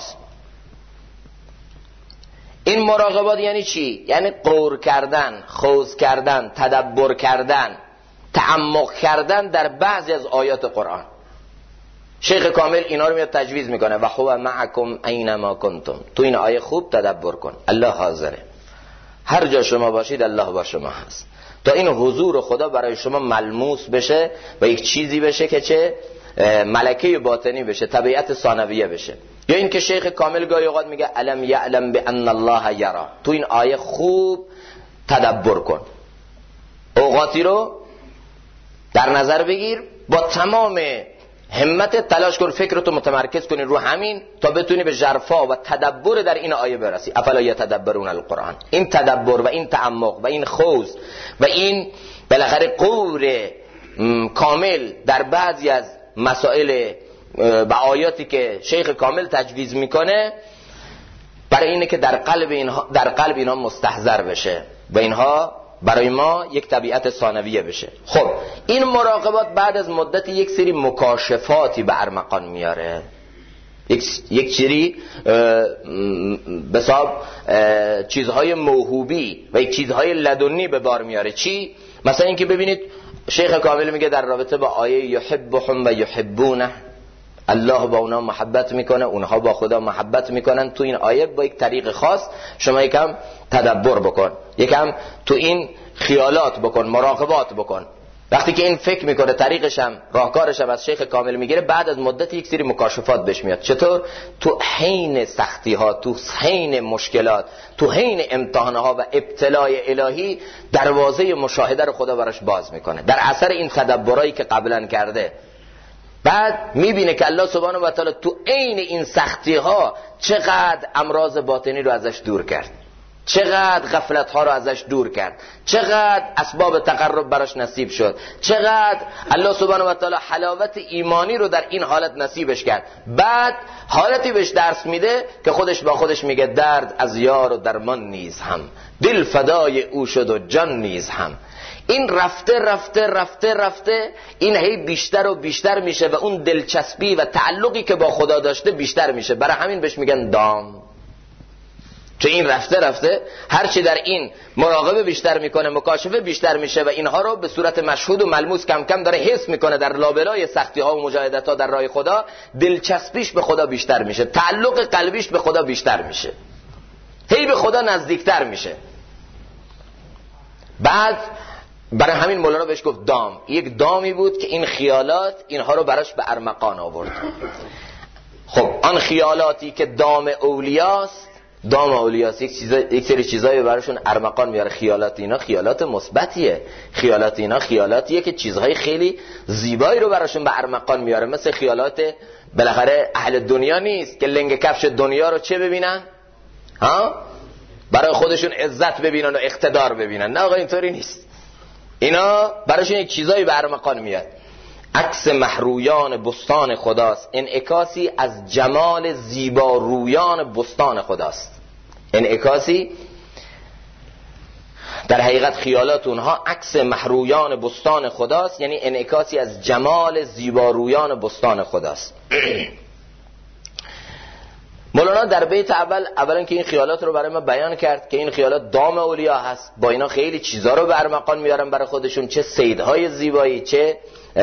این مراقبات یعنی چی؟ یعنی غور کردن، خوض کردن، تدبر کردن، تعمق کردن در بعضی از آیات قرآن. شیخ کامل اینا رو میاد تجویز میکنه، و هو معکم اینما کنتم. تو این آیه خوب تدبر کن، الله حاضره، هر جا شما باشید الله با شما هست، تا این حضور خدا برای شما ملموس بشه و یک چیزی بشه که چه ملکه باطنی بشه، طبیعت ثانویه بشه. یا این که شیخ کامل گاهی اوقات میگه الم یعلم بان الله یرا. تو این آیه خوب تدبر کن، اوقاتی رو در نظر بگیر، با تمام همت تلاش کن، فکرتو متمرکز کنی رو همین تا بتونی به ژرفا و تدبر در این آیه برسی. افلا یتدبرون القرآن. این تدبر و این تعمق و این خوض و این بالاخره غور کامل در بعضی از مسائل و آیاتی که شیخ کامل تجویز میکنه، و برای اینه که در قلب اینها مستحضر بشه و اینها برای ما یک طبیعت ثانویه بشه. خب این مراقبات بعد از مدت یک سری مکاشفاتی به ارمغان میاره، یک سری بساب چیزهای موهوبی و یک چیزهای لدنی به بار میاره. چی؟ مثلا اینکه ببینید شیخ کامل میگه در رابطه با آیه یحبهم و یحبونه، الله با اونا محبت میکنه، اونها با خدا محبت میکنن. تو این آیه با یک طریق خاص شما یکم تدبر بکن، یکم تو این خیالات بکن، مراقبات بکن. وقتی که این فکر میکنه طریقشم راهکارشم از شیخ کامل میگیره، بعد از مدت یک سری مکاشفات بهش میاد. چطور؟ تو حین سختی ها، تو حین مشکلات، تو حین امتحانها و ابتلای الهی دروازه مشاهده رو خدا براش باز میکنه در اثر این تدبرایی که قبلا کرده. بعد میبینه که الله سبحانه و تعالی تو عین این سختی ها چقدر امراض باطنی رو ازش دور کرد، چقدر غفلت ها رو ازش دور کرد، چقدر اسباب تقرب براش نصیب شد، چقدر الله سبحانه و تعالی حلاوت ایمانی رو در این حالت نصیبش کرد. بعد حالتی بهش درس میده که خودش با خودش میگه درد از یار و درمان نیز هم، دل فدای او شد و جان نیز هم. این رفته رفته رفته رفته این هی بیشتر و بیشتر میشه و اون دلچسبی و تعلقی که با خدا داشته بیشتر میشه. برای همین بهش میگن دام. تو این رفته رفته هرچی در این مراقبه بیشتر میکنه، مکاشفه بیشتر میشه و اینها رو به صورت مشهود و ملموس کم کم داره حس میکنه در لابلای سختی ها و مجاهدت ها در راه خدا. دلچسبیش به خدا بیشتر میشه، تعلق قلبیش به خدا بیشتر میشه، هی به خدا نزدیکتر میشه. بعد برای همین مولانا بهش گفت دام. یک دامی بود که این خیالات اینها رو براش به ارمغان آورد. خب آن خیالاتی که دام اولیاست، دام اولیاست یک سری چیزایی براشون ارمغان میاره. خیالات اینا خیالات مثبتیه، خیالات اینا خیالاتیه که چیزهای خیلی زیبایی رو براشون به ارمغان میاره. مثل خیالات بالاخره اهل دنیا نیست که لنگ کفش دنیا رو چه ببینن؟ ها؟ برای خودشون عزت ببینن و اقتدار ببینن. نه آقا اینطوری نیست. اینا براشون یک چیزایی به ارمغان میاد. عکس محرویان بستان خداست، انعکاسی از جمال زیبا رویان بستان خداست. انعکاسی در حقیقت خیالات اونها عکس محرویان بستان خداست، یعنی انعکاسی از جمال زیبا رویان بستان خداست. مولانا در بیت اولا که این خیالات رو برای ما بیان کرد که این خیالات دام اولیا هست، با اینا خیلی چیزا رو به ارمغان میارن برای خودشون، چه صیدهای زیبایی، چه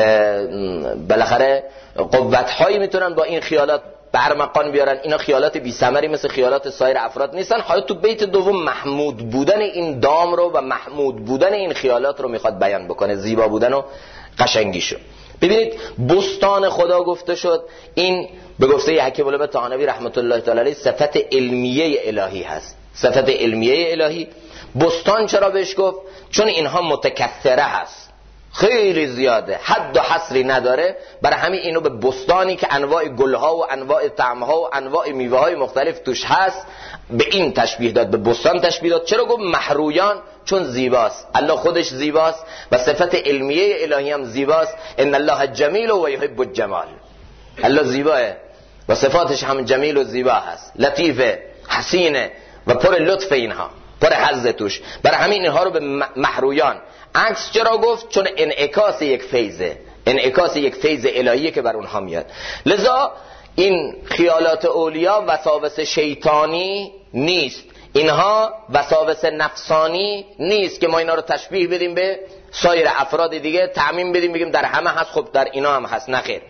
بالاخره قوت‌هایی میتونن با این خیالات به ارمغان بیارن. اینا خیالات بی ثمری مثل خیالات سایر افراد نیستن. حالا تو بیت دوم محمود بودن این دام رو و محمود بودن این خیالات رو میخواد بیان بکنه، زیبا بودن و قشنگیشو. ببینید بستان خدا گفته شد، این به گفته حکیم العلماء طحاوی رحمت الله تعالی علیه صفت علمیه الهی هست. صفت علمیه الهی. بستان چرا بهش گفت؟ چون اینها متکثره هست، خیلی زیاده، حد و حصری نداره. برای همین اینو به بستانی که انواع گلها و انواع طعمها و انواع میوه‌های مختلف توش هست به این تشبیه داد، به بستان تشبیه داد. چرا گفت محرویان؟ چون زیباست، الله خودش زیباست و صفت علمیه الهی هم زیباست. ان الله جمیل و یحب الجمال. الله زیباه و صفاتش هم جمیل و زیبا هست، لطیفه، حسینه و پر لطف، اینها پر حظ توش. برای همین اینها رو به محرویان. عکس چرا گفت؟ چون انعکاس یک فیضه، انعکاس یک فیض الهیه که بر اونها میاد. لذا این خیالات اولیا وساوس شیطانی نیست، اینها وساوس نفسانی نیست که ما اینا رو تشبیه بدیم به سایر افراد دیگه، تعمیم بدیم بگیم در همه هست، خب در اینا هم هست. نخیر.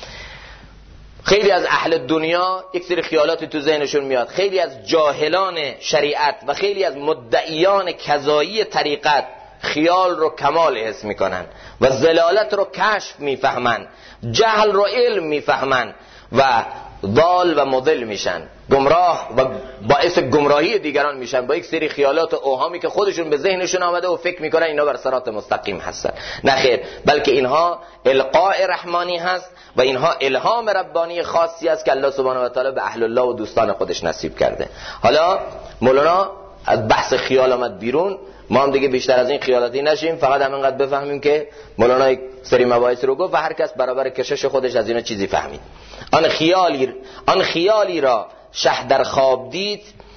خیلی از اهل دنیا یک سری خیالاتی تو ذهنشون میاد، خیلی از جاهلان شریعت و خیلی از مدعیان کذایی طریقت خیال رو کمال حس میکنن و ضلالت رو کشف میفهمن، جهل رو علم میفهمن و ضال و مضل میشن، گمراه و باعث گمراهی دیگران میشن با یک سری خیالات و اوهامی که خودشون به ذهنشون آمده و فکر میکنن اینا بر صراط مستقیم هستن. نخیر، بلکه اینها القاء رحمانی هست و اینها الهام ربانی خاصی است که الله سبحانه و تعالی به اهل الله و دوستان خودش نصیب کرده. حالا مولانا از بحث خیال آمد بیرون، ما هم دیگه بیشتر از این خیالاتی نشیم، فقط همینقدر بفهمیم که مولانا یک سری مباحث رو گفت و هر کس برابر کشش خودش از اینا چیزی فهمید. آن خیالی را شه در خواب دید،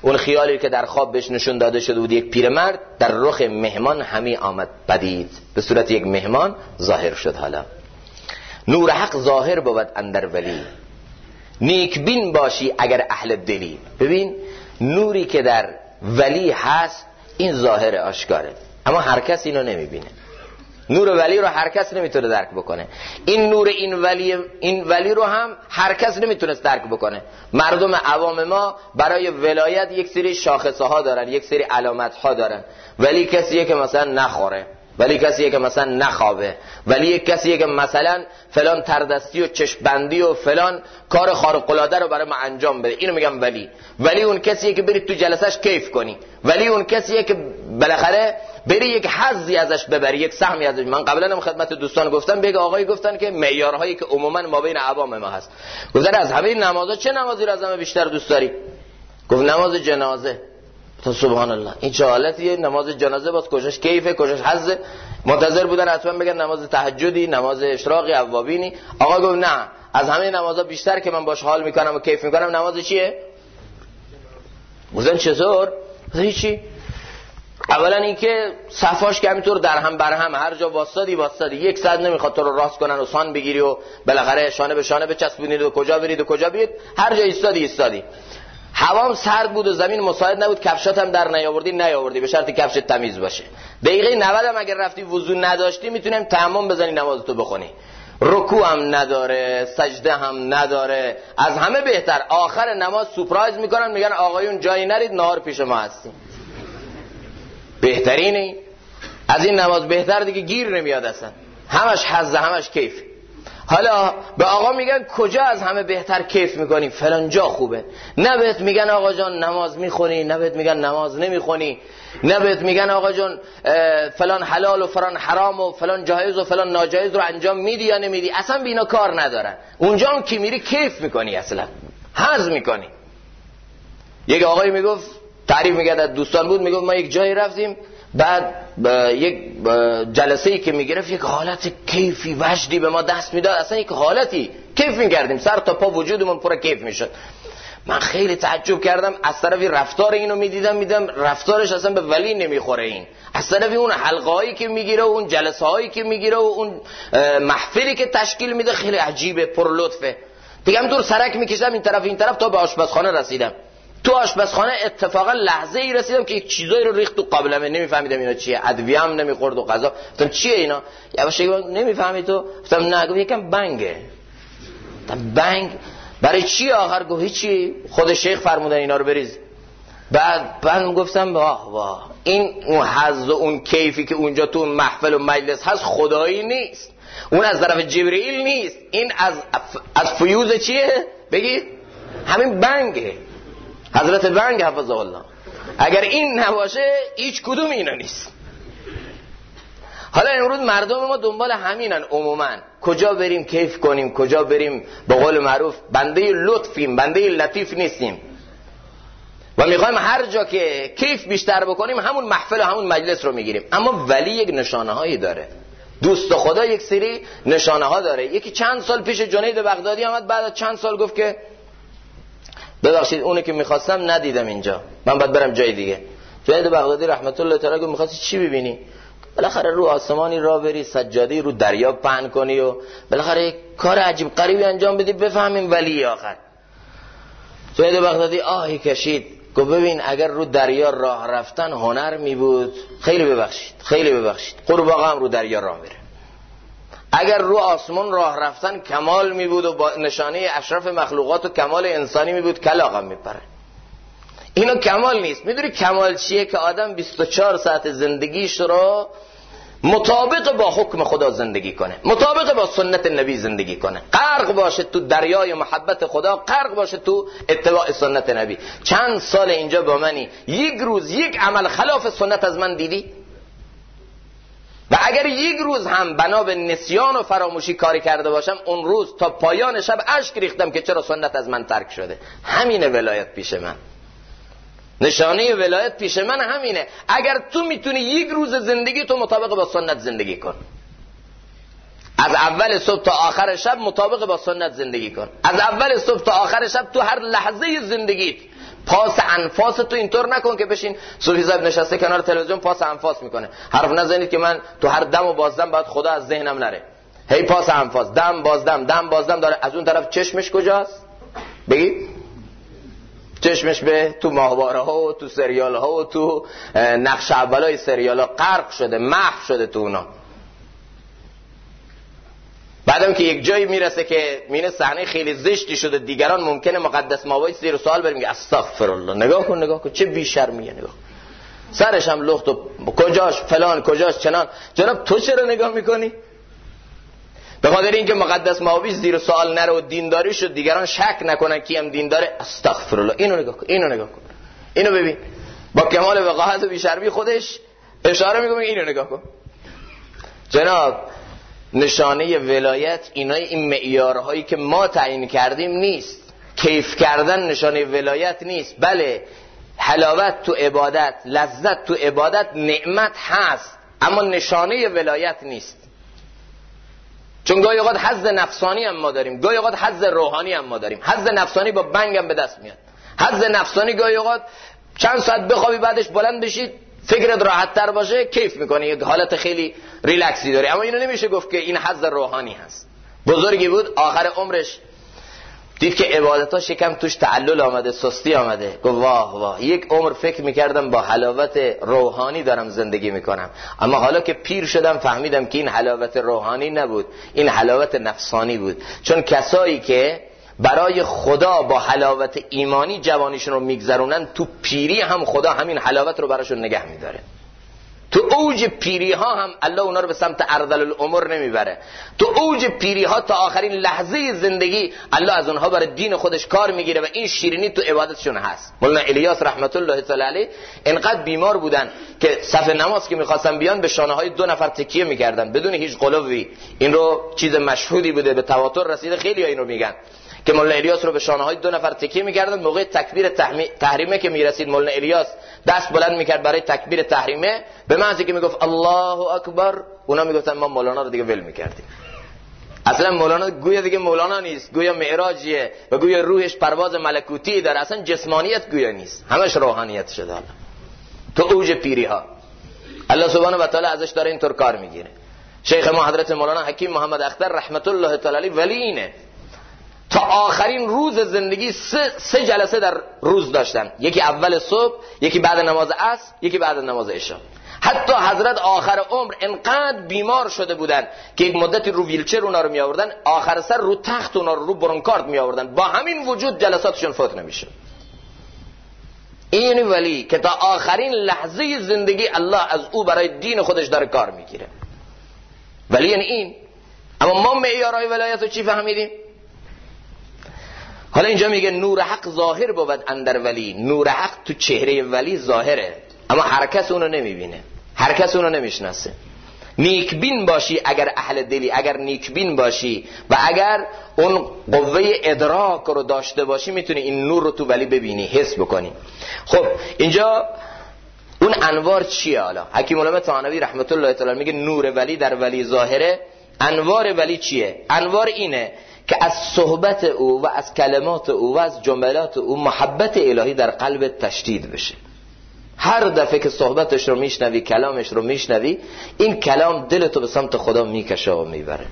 اون خیالی که در خواب بهش نشون داده شده بود یک پیرمرد در رخ مهمان همی آمد پدید، به صورت یک مهمان ظاهر شد. حالا نور حق ظاهر بود اندر ولی، نیک بین باشی اگر اهل دلی. ببین نوری که در ولی هست این ظاهر آشکاره، اما هر کس اینو نمیبینه. نور ولی رو هر کس نمیتونه درک بکنه. این نور این ولی رو هم هر کس نمیتونه درک بکنه. مردم عوام ما برای ولایت یک سری شاخصه ها دارن، یک سری علامت ها دارن. ولی کسیه که مثلا نخوره، ولی کسیه که مثلا نخوابه، ولی یک کسیه که مثلا فلان تردستی و چشمبندی و فلان کار خارق العاده رو برای ما انجام بده، اینو میگم ولی. ولی اون کسیه که برید تو جلسش کیف کنی، ولی اون کسیه که بالاخره بری یک حظی ازش ببری، یک سهمی ازش. من قبلا هم خدمت دوستان گفتم، بگه آقایی گفتن که معیارهایی که عموما ما بین عوام ما هست، گفتن از همه نمازها چه نمازی رو از همه بیشتر دوست داری؟ گفت نماز جنازه. تو سبحان الله، این چه حالتیه؟ نماز جنازه باز کجاش کیفه، کجاش حظه؟ منتظر بودن حتما بگن نماز تهجدی، نماز اشراقی، اوابینی. آقا گفت نه، از همه نمازها بیشتر که من باش حال میکنم و کیف میکنم نماز چیه؟ گفتن چطور؟ هیچی. اولا اینکه صفاش که همینطور در هم بر هم، هر جا واسطادی یک صد نمیخواد تو رو راست کنن و سان بگیری و بالاخره شانه به شانه بچسبونید و کجا برید و کجا برید، هر جا ایستادی. هوام سرد بود و زمین مساعد نبود، کفشات هم در نیاوردی به شرط کفشت تمیز باشه. دقیقه 90 هم اگر رفتی وضو نداشتی میتونیم تیمم بزنی نمازتو بخونی. رکوع هم نداره، سجده هم نداره. از همه بهتر آخر نماز سورپرایز میکنن، میگن آقایون جایی نرید، نهار پیش ما هستیم. بهترینه از این نماز بهتر دیگه گیر نمیاد اصلا، همش حظ، همش کیف. حالا به آقا میگن کجا از همه بهتر کیف میکنی؟ فلان جا خوبه. نه بهت میگن آقا جان نماز میخونی، نه بهت میگن نماز نمیخونی، نه بهت میگن آقا جان فلان حلال و فلان حرام و فلان جایز و فلان ناجایز رو انجام میدی یا نمیدی. اصلا بینا کار ندارن. اونجا هم که میری کیف میکنی، اصلا حظ میکنی. یک آقایی میگفت، تعریف میکرد از دوستان بود، میگفت ما یک جایی رفتیم، بعد یک جلسه‌ای که میگرفت یک حالت کیفی وجدی به ما دست میداد، اصلا یک حالتی کیف میکردیم، سر تا پا وجودمون پر کیف میشد. من خیلی تعجب کردم، از طرفی رفتار اینو میدیدم رفتارش اصلا به ولی نمیخوره. این از طرفی اون حلقه‌هایی که میگیره و اون جلسه‌هایی که میگیره و اون محفلی که تشکیل میده خیلی عجیبه، پر لطفه. دیگه هم دور سرک میکشیدم این طرف تا به آشپزخانه رسیدم. تو آشپزخانه اتفاقا لحظه ای رسیدم که یک چیزایی رو ریخت تو قابلمه، نمیفهمیدم اینا چیه، ادویه هم نمیخورد و غذا. گفتم چیه اینا؟ یواش نمیفهمی تو؟ گفتم نه. گفت یکم بنگه. بنگ برای چی؟ آخر گفت هیچی، خود شیخ فرمودن اینا رو بریز. بعد گفتم واه این اون حظ و اون کیفی که اونجا تو محفل و مجلس هست خدایی نیست، اون از طرف جبرئیل نیست، این از فیوز چیه؟ بگید همین بنگه، حضرت بنگ حفظه الله. اگر این نباشه هیچ کدوم اینا نیست. حالا امروز مردم ما دنبال همینن عموما، کجا بریم کیف کنیم، کجا بریم به قول معروف بنده لطفیم، بنده لطیف نیستیم و میخوایم هر جا که کیف بیشتر بکنیم همون محفل و همون مجلس رو میگیریم. اما ولی یک نشانه هایی داره، دوست خدا یک سری نشانه ها داره. یکی چند سال پیش جنید بغدادی آمد، بعد از چند سال گفت که ببخشید اونی که میخواستم ندیدم اینجا، من باید برم جای دیگه. جنید بغدادی رحمت الله تعالی گفت میخواستی چی ببینی؟ بالاخره رو آسمانی را بری، سجاده رو دریا پهن کنی و بالاخره یک کار عجیب غریبی انجام بدی بفهمیم ولی آخر. جنید بغدادی آهی کشید، گفت ببین اگر رو دریا راه رفتن هنر می بود خیلی ببخشید قورباغه هم رو دریا راه میره. اگر رو آسمان راه رفتن کمال می بود و با نشانه اشرف مخلوقات و کمال انسانی می بود کلاغ هم میپره. اینو کمال نیست. میدونی کمال چیه؟ که آدم 24 ساعت زندگیش رو مطابق با حکم خدا زندگی کنه، مطابق با سنت نبی زندگی کنه، غرق باشه تو دریای محبت خدا، غرق باشه تو اتباع سنت نبی. چند سال اینجا با منی، یک روز یک عمل خلاف سنت از من دیدی؟ و اگر یک روز هم بنا به نسیان و فراموشی کاری کرده باشم، اون روز تا پایان شب اشک ریختم که چرا سنت از من ترک شده. همینه ولایت پیش من، نشانه ولایت پیش من همینه. اگر تو میتونی یک روز زندگی تو مطابق با سنت زندگی کن، از اول صبح تا آخر شب مطابق با سنت زندگی کن، از اول صبح تا آخر شب تو هر لحظه زندگیت پاس انفاس تو اینطور نکن که بشین صوفی صاحب نشسته کنار تلویزیون پاس انفاس میکنه. حرف نزنید که من تو هر دم و بازدم باید خدا از ذهنم نره. هی پاس انفاس، دم بازدم، دم بازدم داره. از اون طرف چشمش کجاست؟ بگید. چشمش به تو ماهواره ها و تو سریال ها و تو نقش اولای سریال ها غرق شده، محو شده تو اونا. بعدم که یک جایی میرسه که مینه صحنه خیلی زشتی شده، دیگران ممکنه مقدس ماوای زیر سوال بریم، استغفرالله، نگاه کن چه بی‌شرمیه، نگاه سرش هم لخت و کجاش فلان کجاش چنان. جناب تو چرا نگاه میکنی؟ به خاطر اینکه مقدس ماوی زیر سوال نره و دینداری شد، دیگران شک نکنن کی هم دین داره. استغفرالله، اینو نگاه کن، اینو نگاه کن، اینو ببین. با کمال وقاحت و بی‌شرمی خودش اشاره میکنه اینو نگاه کن. جناب نشانه ولایت این معیارهایی که ما تعیین کردیم نیست. کیف کردن نشانه ولایت نیست. بله حلاوت تو عبادت، لذت تو عبادت نعمت هست، اما نشانه ولایت نیست. چون گاهی اوقات حظ نفسانی هم ما داریم، گاهی اوقات حظ روحانی هم ما داریم. حظ نفسانی با بنگ هم به دست میاد. حظ نفسانی گاهی اوقات چند ساعت بخوابی بعدش بلند بشید فکرت راحت تر باشه، کیف میکنی، یک حالت خیلی ریلکسی داری. اما اینو نمیشه گفت که این حظ روحانی هست. بزرگی بود آخر عمرش دید که عبادتاش یکم توش تعلل آمده، سستی آمده، گفت واه واه، یک عمر فکر میکردم با حلاوت روحانی دارم زندگی میکنم، اما حالا که پیر شدم فهمیدم که این حلاوت روحانی نبود، این حلاوت نفسانی بود. چون کسایی که برای خدا با حلاوت ایمانی جوانیشون رو میگذرونن، تو پیری هم خدا همین حلاوت رو براشون نگه میداره. تو اوج پیری ها هم الله اونا رو به سمت ارذل الامور نمیبره. تو اوج پیری ها تا آخرین لحظه زندگی الله از اونها برای دین خودش کار میگیره و این شیرینی تو عبادتشون هست. مولانا الیاس رحمت الله تعالی علیه انقدر بیمار بودن که صف نماز که میخواستن بیان به شانه های 2 نفر تکیه میکردن بدون هیچ قلوی. این رو چیز مشهودی بوده، به تواتر رسیده، خیلی ها این رو میگن که مولانا الیاس رو به شانه های 2 نفر تکیه میکردن. موقع تکبیر تحریمه که میرسید مولانا الیاس دست بلند میکرد برای تکبیر تحریمه، به محضی که میگفت الله اکبر اونا میگفتن ما مولانا رو دیگه ول میکردیم. اصلا مولانا گویا دیگه مولانا نیست، گویا معراجیه و گویا روحش پرواز ملکوتی داره، اصلا جسمانیت گویا نیست، همش روحانیت شده. حالا تو اوج پیری ها الله سبحانه و تعالی ازش داره اینطور کار میگیره. شیخ ما حضرت مولانا حکیم محمد اختر رحمت الله تعالی علیه ولی اینه، تا آخرین روز زندگی 3 جلسه در روز داشتن، یکی اول صبح، یکی بعد نماز عصر، یکی بعد نماز عشاء. حتی حضرت آخر عمر انقدر بیمار شده بودن که یک مدتی رو ویلچر اونا رو می آوردن، آخر سر رو تخت اونا رو برونکارد می آوردن، با همین وجود جلساتشون فوت نمیشه. این ولی که تا آخرین لحظه زندگی الله از او برای دین خودش داره کار میگیره. ولی یعنی این. اما ما معیارهای ولایت رو چی فهمیدیم؟ حالا اینجا میگه نور حق ظاهر بود اندر ولی. نور حق تو چهره ولی ظاهره، اما هر کس اونو نمیبینه، هر کس اونو نمیشناسه. نیکبین باشی اگر اهل دلی، اگر نیکبین باشی و اگر اون قوه ادراک رو داشته باشی، میتونی این نور رو تو ولی ببینی، حس بکنی. خب اینجا اون انوار چیه؟ حالا حکیم علامه طحاوی رحمت الله تعالی میگه نور ولی در ولی ظاهره. انوار ولی چیه؟ انوار اینه که از صحبت او و از کلمات او و از جملات او محبت الهی در قلبت تشدید بشه. هر دفعه که صحبتش رو میشنوی، کلامش رو میشنوی، این کلام دلتو به سمت خدا میکشه و میبره.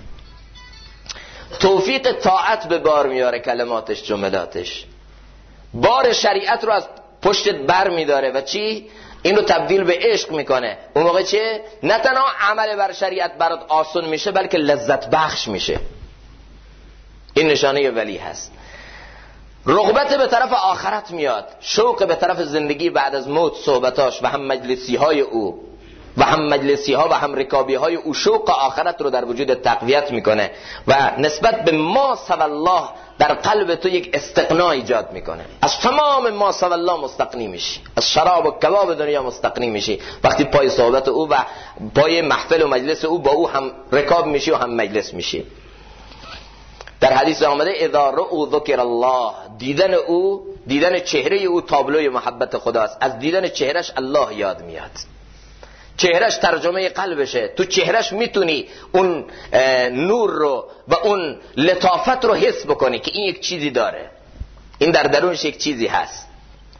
توفیق طاعت به بار میاره کلماتش، جملاتش. بار شریعت رو از پشتت بر میداره و چی؟ این رو تبدیل به عشق میکنه. اون موقع چه؟ نه تنها عمل بر شریعت برات آسون میشه، بلکه لذت بخش میشه. این نشانه ولی هست. رغبت به طرف آخرت میاد، شوق به طرف زندگی بعد از موت، صحبتاش و هم مجلسی های او و هم مجلسی ها و هم رکابی های او شوق آخرت رو در وجود تقویت میکنه و نسبت به ما سوى الله در قلب تو یک استقنا ایجاد میکنه. از تمام ما سوى الله مستقنی میشی، از شراب و کباب دنیا مستقنی میشی وقتی پای صحبت او و پای محفل و مجلس او با او هم رکاب میشی و هم مجلس میشی. در حدیث آمده اذا رؤوا ذکر الله، دیدن او، دیدن چهره او تابلوی محبت خداست. از دیدن چهرش الله یاد میاد، چهرش ترجمه قلبشه. تو چهرش میتونی اون نور رو و اون لطافت رو حس بکنی که این یک چیزی داره، این در درونش یک چیزی هست.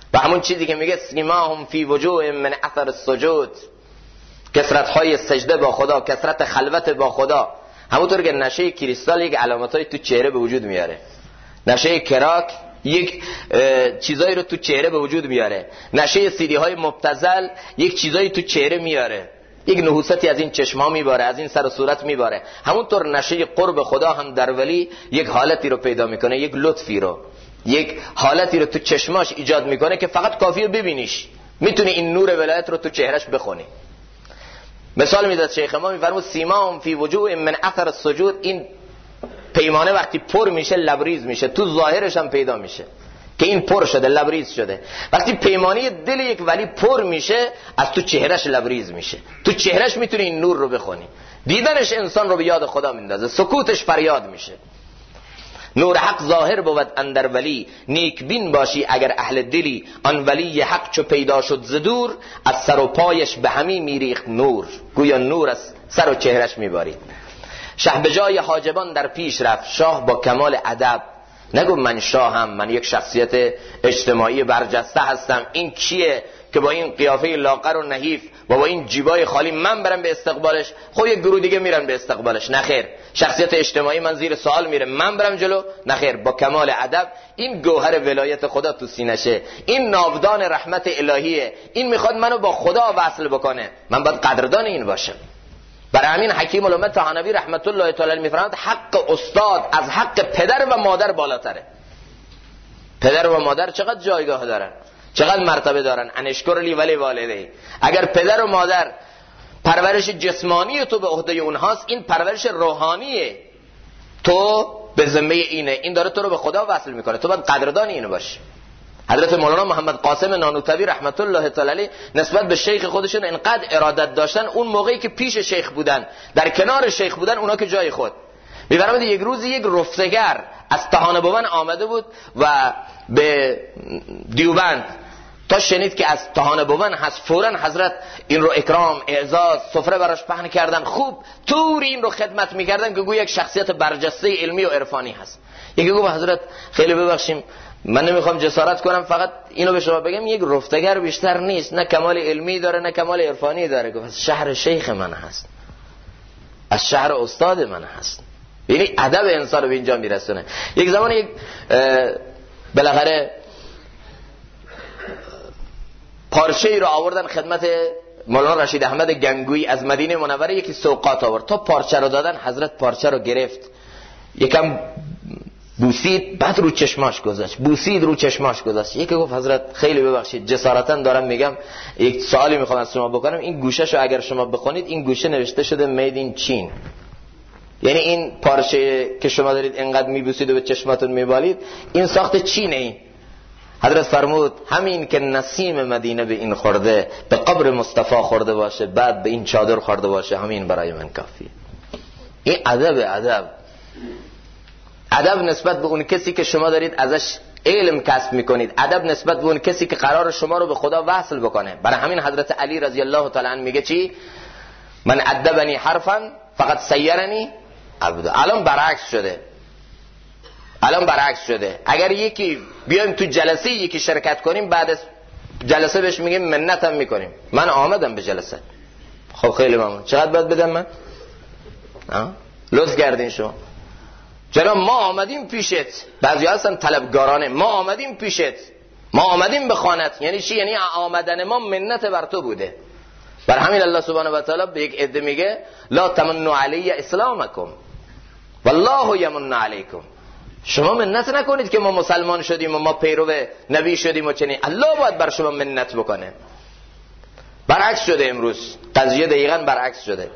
و همون چیزی که میگه سیماهم فی وجوه من اثر السجود، کثرت های سجده با خدا، کثرت خلوت با خدا. همونطور که نشه کریستال یک علامتای تو چهره به وجود میاره، نشه کراک یک چیزایی رو تو چهره به وجود میاره، نشه سیدی های مبتذل یک چیزایی تو چهره میاره، یک نحوستی از این چشما میباره، از این سر و صورت میباره. همونطور نشه قرب خدا هم در ولی یک حالتی رو پیدا میکنه، یک لطفی رو، یک حالتی رو تو چشماش ایجاد میکنه که فقط کافیه ببینیش، میتونی این نور ولایت رو تو چهرش بخونی. مثال میداد شیخ ما، میفرمود سیماهم فی وجوه من اثر السجود. این پیمانه وقتی پر میشه لبریز میشه، تو ظاهرش هم پیدا میشه که این پر شده، لبریز شده. وقتی پیمانه دل یک ولی پر میشه، از تو چهرش لبریز میشه، تو چهرش میتونی این نور رو بخونی. دیدنش انسان رو به یاد خدا میندازه، سکوتش فریاد میشه. نور حق ظاهر بود اندر ولی، نیک بین باشی اگر اهل دلی. آن ولی حق چو پیدا شد ز دور، از سر و پایش به همی میریخت نور. گویا نور از سر و چهرش میبارید. شه به جای حاجبان در پیش رفت، شاه با کمال ادب. نگو من شاهم، من یک شخصیت اجتماعی برجسته هستم، این کیه که با این قیافه لاغر و نحیف و با این جیبای خالی من برم به استقبالش؟ خب یک گروه دیگه میرن به استقبالش. نخیر، شخصیت اجتماعی من زیر سوال میره، من برم جلو؟ نخیر، با کمال ادب. این گوهر ولایت خدا تو سینشه، این ناودان رحمت الهیه، این میخواد منو با خدا وصل بکنه، من باید قدردان این باشم. برای همین حکیم الامه طحاوی رحمت الله تعالی میفرماید حق استاد از حق پدر و مادر بالاتره. پدر و مادر چقدر جایگاه دارن، چقدر مرتبه دارن. انشکر لی ولی والدی. اگر پدر و مادر پرورش جسمانی تو به عهده اونهاست، این پرورش روحانیه، تو به ذمه اینه، این داره تو رو به خدا وصل میکنه، تو باید قدردان اینو باشی. حضرت مولانا محمد قاسم نانوتوی رحمت الله تعالی نسبت به شیخ خودشون اینقدر ارادت داشتن، اون موقعی که پیش شیخ بودن، در کنار شیخ بودن، اونا که جای خود. می‌فرماد یک روز یک رفتگر از تهان بوان آمده بود و به دیوبند، تا شنید که از تهان بوان هست، فوراً حضرت این رو اکرام اعزاز سفره براش پهن کردن، خوب طور این رو خدمت می‌کردن که گویا یک شخصیت برجسته علمی و عرفانی هست. یکی گفت حضرت خیلی ببخشیم، من نمیخوام جسارت کنم، فقط اینو به شما بگم، یک رفتگر بیشتر نیست، نه کمال علمی داره نه کمال عرفانی داره. گفت از شهر شیخ من هست، از شهر استاد من هست. یعنی ادب انسان رو به اینجا میرسونه. یک زمان یک بالاخره پارچه ای رو آوردن خدمت مولانا رشید احمد گنگویی از مدینه منوره، یکی سوقات آورد، تا پارچه رو دادن، حضرت پارچه رو گرفت، یکم بوسید، بعد رو چشماش گذاشت، بوسید رو چشماش گذاشت. یکی گفت حضرت خیلی ببخشید، جسارتا دارم میگم، یک سوالی میخوام از شما بکنم، این گوشه‌شو اگر شما بخونید، این گوشه نوشته شده مید این چین، یعنی این پارچه که شما دارید اینقدر میبوسید و به چشماتون میبالید، این ساخت چینه. این حضرت فرمود همین که نسیم مدینه به این خورده، به قبر مصطفی خورده باشه، بعد به این چادر خورده باشه، همین برای من کافیه. این ادب نسبت به اون کسی که شما دارید ازش علم کسب میکنید، ادب نسبت به اون کسی که قرار شما رو به خدا وصل بکنه. برای همین حضرت علی رضی الله تعالی عنه میگه چی؟ من ادبنی حرفا فقط سیرنی عبد. الان برعکس شده. اگر یکی بیایم تو جلسه یکی شرکت کنیم، بعد از جلسه بهش میگیم منتم میکنیم، من آمدم به جلسه. خب خیلی ممنون، چقدر باید بدم من؟ لطف کردین شما. جناب ما آمدیم پیشت، بعضی هستن طلبگارانه، ما آمدیم پیشت، ما آمدیم به خانت. یعنی چی؟ یعنی آمدن ما منت بر تو بوده. بر همین الله سبحانه و تعالی به یک عده میگه لا تمنوا علی اسلامکم والله یمن علیکم. شما منت نکنید که ما مسلمان شدیم و ما پیرو نبی شدیم و چنین، الله باید بر شما منت بکنه. برعکس شده امروز، قضیه دقیقاً برعکس شده.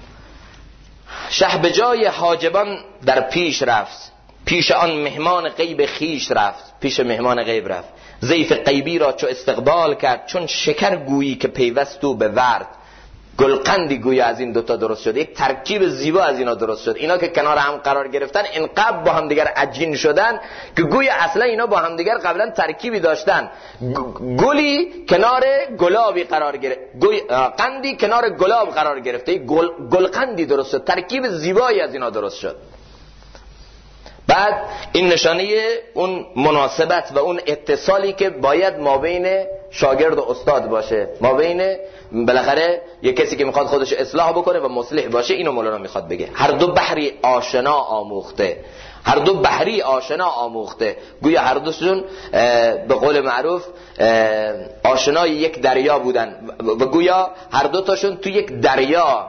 شه به جای حاجبان در پیش رفت، پیش آن مهمان غیب خیش رفت، پیش مهمان غیب رفت. ضیف غیبی را چو استقبال کرد، چون شکر گویی که پیوست او به ورد. گلقندی گویا از این دوتا درست شد، یک ترکیب زیبا از اینا درست شد. اینا که کنار هم قرار گرفتن، اینقدر با هم دیگر عجین شدن که گویا اصلا اینا با هم دیگر قبلا ترکیبی داشتن. گلی کنار گلابی قرار گرفت، قندی کنار گلاب قرار گرفته، گلقندی درست شد، ترکیب زیبایی از اینا درست شد. بعد این نشانه اون مناسبت و اون اتصالی که باید ما بین شاگرد و استاد باشه، ما بین بالاخره یک کسی که میخواد خودش اصلاح بکنه و مصلح باشه. اینو مولانا میخواد بگه. هر دو بحری آشنا آموخته، هر دو بحری آشنا آموخته، گویا هر دوشون به قول معروف آشنای یک دریا بودن و گویا هر دو تاشون تو یک دریا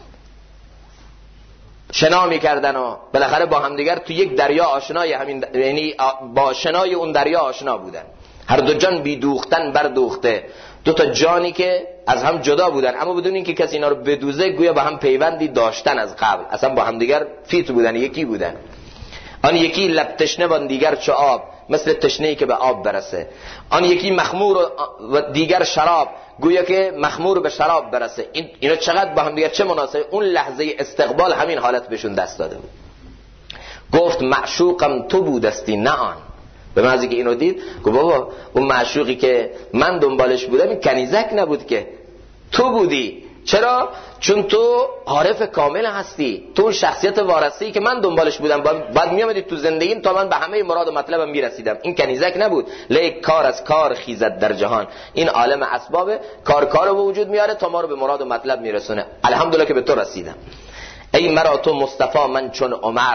شنا میکردن و بالاخره با همدیگر تو یک دریا آشنای همین، یعنی با شنای اون دریا آشنا بودن. هر دو جان بی دوختن بردوخته، دو تا جانی که از هم جدا بودن اما بدون اینکه کسی اینا رو بدوزه گویا با هم پیوندی داشتن از قبل، اصلا با همدیگر فیت بودن، یکی بودن. آن یکی لب تشنه و دیگر چو آب، مثل تشنه‌ای که به آب برسه. آن یکی مخمور و دیگر شراب، گویا که مخمور به شراب برسه. اینا چقدر با هم دیگر چه مناسبه. اون لحظه استقبال همین حالت بهشون دست داده بود. گفت معشوقم تو بودستی نه آن. به محضی که اینو دید گفت بابا اون معشوقی که من دنبالش بودم این کنیزک نبود که، تو بودی. چرا؟ چون تو عارف کامل هستی، تو شخصیت وارثه‌ای که من دنبالش بودم، بعد میامدی تو زندگیم تا من به همه مراد و مطلبم میرسیدم. این کنیزک نبود. لیک کار از کار خیزد در جهان، این عالم اسباب کار رو به وجود میاره تا ما رو به مراد و مطلب میرسونه. الحمدلله که به تو رسیدم. ای مرا تو مصطفی من چون عمر،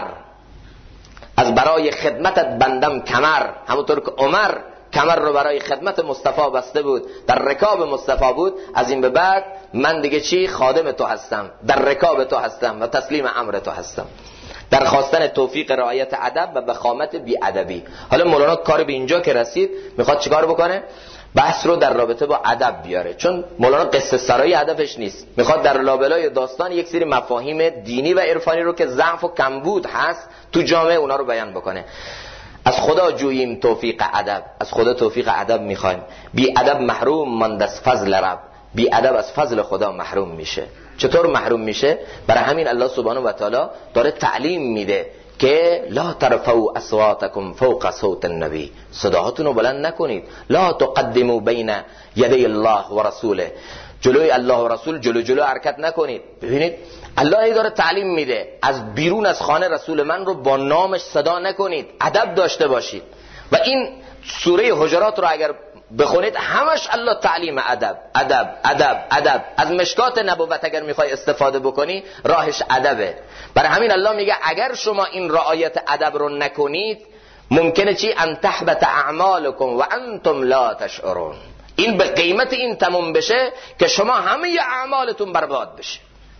از برای خدمتت بندم کمر. همونطور که عمر کمر رو برای خدمت مصطفی بسته بود، در رکاب مصطفی بود، از این به بعد من دیگه چی؟ خادم تو هستم، در رکاب تو هستم و تسلیم امر تو هستم. در خواستن توفیق رعایت ادب و بخامت بی ادبی. حالا مولانا کار به اینجا که رسید میخواد چیکار بکنه؟ بحث رو در رابطه با ادب بیاره، چون مولانا قصه سرایی هدفش نیست. میخواد در لابلای داستان یک سری مفاهیم دینی و عرفانی رو که ضعف و کمبود هست تو جامعه اونا رو بیان بکنه. از خدا جوییم توفیق ادب، از خدا توفیق ادب میخوایم. بی ادب محروم ماند از فضل رب، بی ادب از فضل خدا محروم میشه. چطور محروم میشه؟ برای همین الله سبحانه و تعالی داره تعلیم میده که لا ترفعوا اصواتکم فوق صوت النبی، صداهاتون رو بلند نکنید. لا تقدموا بین یدی الله و رسوله، جلوی الله و رسول جلو حرکت نکنید. ببینید الله داره تعلیم میده از بیرون از خانه رسول من رو با نامش صدا نکنید، ادب داشته باشید. و این سوره حجرات رو اگر بخونید همش الله تعلیم ادب ادب ادب ادب. از مشکات نبوت اگر میخوای استفاده بکنی راهش ادبه. برای همین الله میگه اگر شما این رعایت ادب رو نکنید ممکنه چی؟ ان تحبط اعمالکم و انتم لا تشعرون. این به قیمت این تموم بشه که شما همه اعمالتون برباد بشه.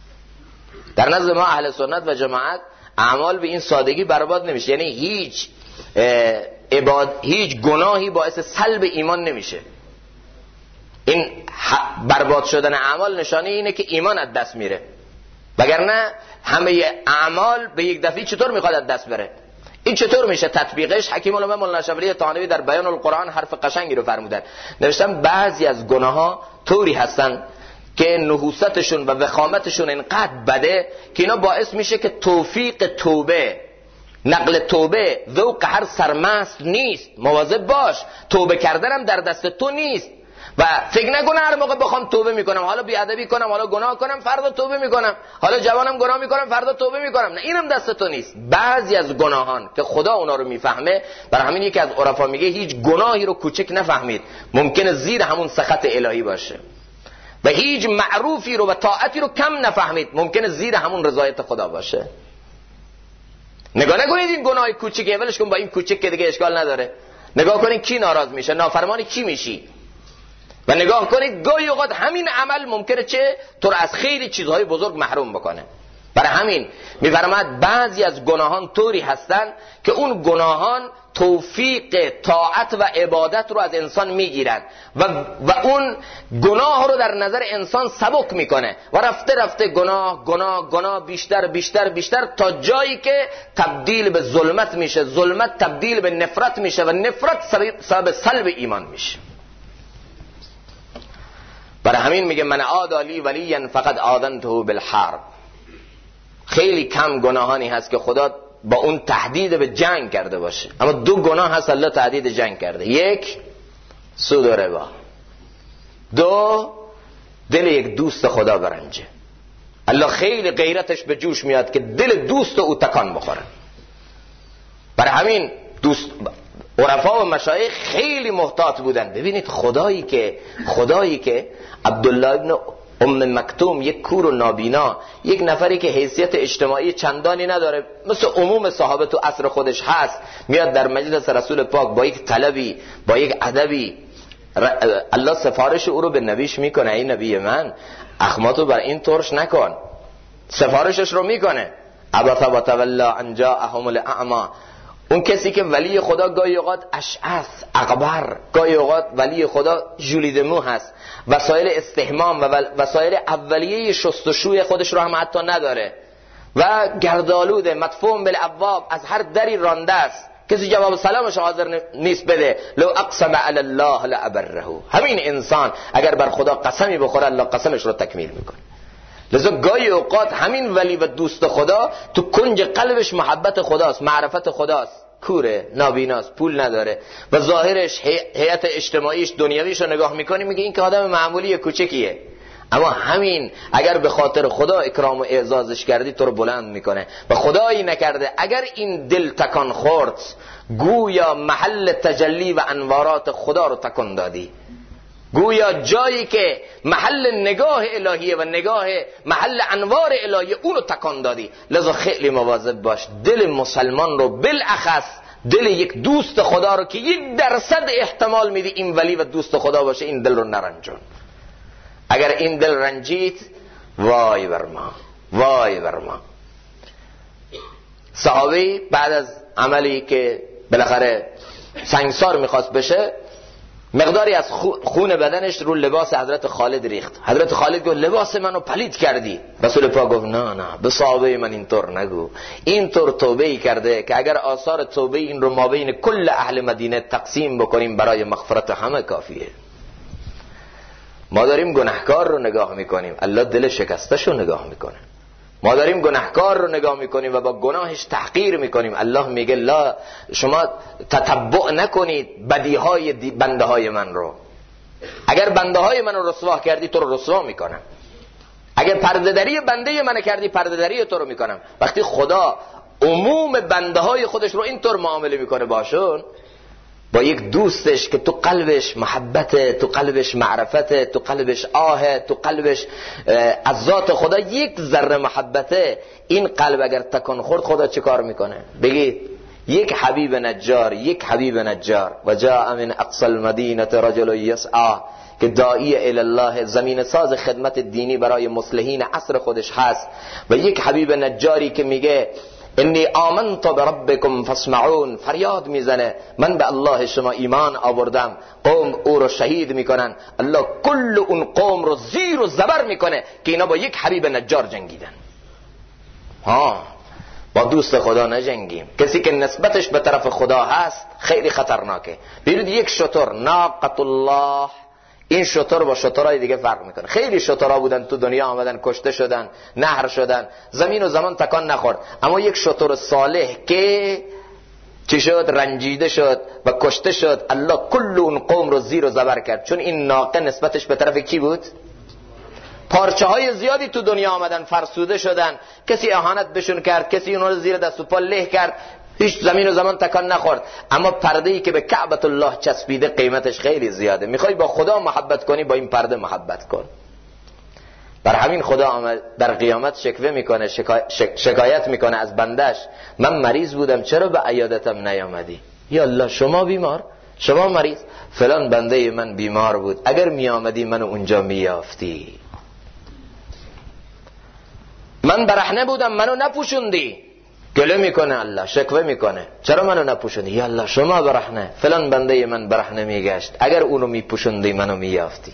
در نزد ما اهل سنت و جماعت اعمال به این سادگی برباد نمیشه، یعنی هیچ گناهی باعث سلب ایمان نمیشه. این برباد شدن اعمال نشانه اینه که ایمان از دست میره، وگرنه همه اعمال به یک دفعه چطور میخواد از دست بره؟ این چطور میشه تطبیقش؟ حکیم الامه مولانا شفیعی طانوی در بیان القرآن حرف قشنگی رو فرمودن. نوشتن بعضی از گناه ها طوری هستن که نحوستشون و وخامتشون اینقدر بده که اینا باعث میشه که توفیق توبه، نقل توبه ذوق هر سرمست نیست. مواظب باش، توبه کردنم در دست تو نیست و فکر نکن هر موقع بخوام توبه میکنم، حالا بیادبی کنم، حالا گناه کنم، فردا توبه میکنم، حالا جوانم گناه میکنم، فردا توبه میکنم. نه، اینم دست تو نیست. بعضی از گناهان که خدا اونا رو میفهمه، برای همین یکی از عرفا میگه هیچ گناهی رو کوچک نفهمید، ممکنه زیر همون سخط الهی باشه. و هیچ معروفی رو و طاعتی رو کم نفهمید، ممکنه زیر همون رضایت خدا باشه. نگاه نکنید این گناه کوچیکه ولش کن، با این کوچیک که دیگه اشکال نداره. نگاه کنید کی ناراض میشه، نافرمان کی میشی. و نگاه کنید گاهی اوقات همین عمل ممکنه چه تو رو از خیلی چیزهای بزرگ محروم بکنه. برای همین میفرماد بعضی از گناهان طوری هستن که اون گناهان توفیق طاعت و عبادت رو از انسان میگیرن و اون گناه رو در نظر انسان سبک میکنه و رفته رفته گناه بیشتر تا جایی که تبدیل به ظلمت میشه، ظلمت تبدیل به نفرت میشه و نفرت سبب سلب ایمان میشه. برای همین میگه من عادی ولیا فقد آذنته بالحرب. خیلی کم گناهانی هست که خدا با اون تهدید به جنگ کرده باشه، اما دو گناه هست الله تهدید جنگ کرده. یک سود و ربا، دو دل یک دوست خدا برنجه. الله خیلی غیرتش به جوش میاد که دل دوست او تکان بخوره. برای همین دوست عرفا و مشایخ خیلی محتاط بودن. ببینید خدایی که عبدالله ابن ام مکتوم، یک کور و نابینا، یک نفری که حیثیت اجتماعی چندانی نداره، مثل عموم صحابه تو عصر خودش هست، میاد در مجلس رسول پاک با یک طلبی، با یک ادبی، الله سفارش او رو به نبیش میکنه. ای نبی من، اخماتو بر این ترش نکن. سفارشش رو میکنه. عبس و تولى ان جاءهم الاعمى. اون کسی که ولی خدا گاهی اوقات اشعث اغبر، گاهی اوقات ولی خدا ژولیده مو هست، وسایل استحمام و وسایل اولیه شستشوی خودش رو هم حتی نداره و گردآلوده، مدفون بالابواب، از هر دری رانده است، کسی جواب سلامش حاضر نیست بده. لو اقسم علی الله لابره. همین انسان اگر بر خدا قسمی بخوره، الله قسمش رو تکمیل میکنه. لذا گاهی اوقات همین ولی و دوست خدا تو کنج قلبش محبت خداست، معرفت خداست، کوره، نابیناست، پول نداره و ظاهرش هیئت اجتماعیش دنیویش رو نگاه میکنی میگه این که آدم معمولی کوچکیه، اما همین اگر به خاطر خدا اکرام و اعزازش کردی تو رو بلند میکنه. و خدایی نکرده اگر این دل تکان خورد، گویا محل تجلی و انوارات خدا رو تکان دادی، گویا جایی که محل نگاه الهیه و نگاه محل انوار الهیه اونو تکان دادی. لذا خیلی مواظب باش، دل مسلمان رو، بالاخص دل یک دوست خدا رو که 1% احتمال میدی این ولی و دوست خدا باشه، این دل رو نرنجون. اگر این دل رنجید، وای بر ما، وای بر ما. صحابی بعد از عملی که بالاخره سنگسار میخواست بشه، مقداری از خون بدنش رو لباس حضرت خالد ریخت. حضرت خالد گفت لباس منو پلید کردی. رسول پاک گفت نه به صحابه من اینطور نگو. اینطور توبه‌ای کرده که اگر آثار توبه این رو ما بین کل اهل مدینه تقسیم بکنیم برای مغفرت همه کافیه. ما داریم گناهکار رو نگاه میکنیم، الله دل شکستش رو نگاه میکنه. ما داریم گناهکار رو نگاه میکنیم و با گناهش تحقیر میکنیم. الله میگه لا، شما تتبع نکنید بدیهای بنده های من رو. اگر بنده های من رو رسوا کردی تو رو رسوا میکنم. اگر پرده‌دری بنده من کردی پرده‌دری تو رو میکنم. وقتی خدا عموم بنده های خودش رو اینطور معامله میکنه باشون، با یک دوستش که تو قلبش محبت، تو قلبش معرفت، تو قلبش آه، تو قلبش از ذات خدا یک ذره محبته، این قلب اگر تکان خورد خدا چه کار میکنه؟ بگید یک حبیب نجار و جاء من اقصى المدینه رجل یسعى، که داعی الی الله، زمین ساز خدمت دینی برای مصلحین عصر خودش هست، و یک حبیب نجاری که میگه انی آمنت بربکم فاسمعون، فریاد میزنه من به الله شما ایمان آوردم. قوم او رو شهید میکنن، الله کل اون قوم رو زیر و زبر میکنه که اینا با یک حبیب نجار جنگیدن. با دوست خدا نجنگیم. کسی که نسبتش به طرف خدا هست خیلی خطرناکه. ببینید یک شتر، ناقة الله، این شتر با شترهای دیگه فرق میکنه. خیلی شترها بودن تو دنیا آمدن، کشته شدن، نهر شدن، زمین و زمان تکان نخورد، اما یک شتر صالح که چی شد؟ رنجیده شد و کشته شد، الله کل اون قوم رو زیر و زبر کرد. چون این ناقه نسبتش به طرف کی بود؟ پارچه های زیادی تو دنیا آمدن، فرسوده شدن، کسی اهانت بهشون کرد، کسی اونها رو زیر دست و پا له کرد، هیچ زمین و زمان تکان نخورد. اما پرده‌ای که به کعبت الله چسبیده قیمتش خیلی زیاده. میخوای با خدا محبت کنی، با این پرده محبت کن. بر همین خدا در قیامت شکوه میکنه، شکایت میکنه از بندش، من مریض بودم چرا به عیادتم نیامدی؟ یا الله شما بیمار، شما مریض، فلان بنده من بیمار بود، اگر میامدی منو اونجا میافتی. من برهنه بودم منو نپوشوندی. گله میکنه الله، شکوه میکنه چرا منو نپوشوندی؟ یا الله شما برهنه، فلان بنده من برهنه میگشت، اگر اونو میپوشوندی منو میافتی.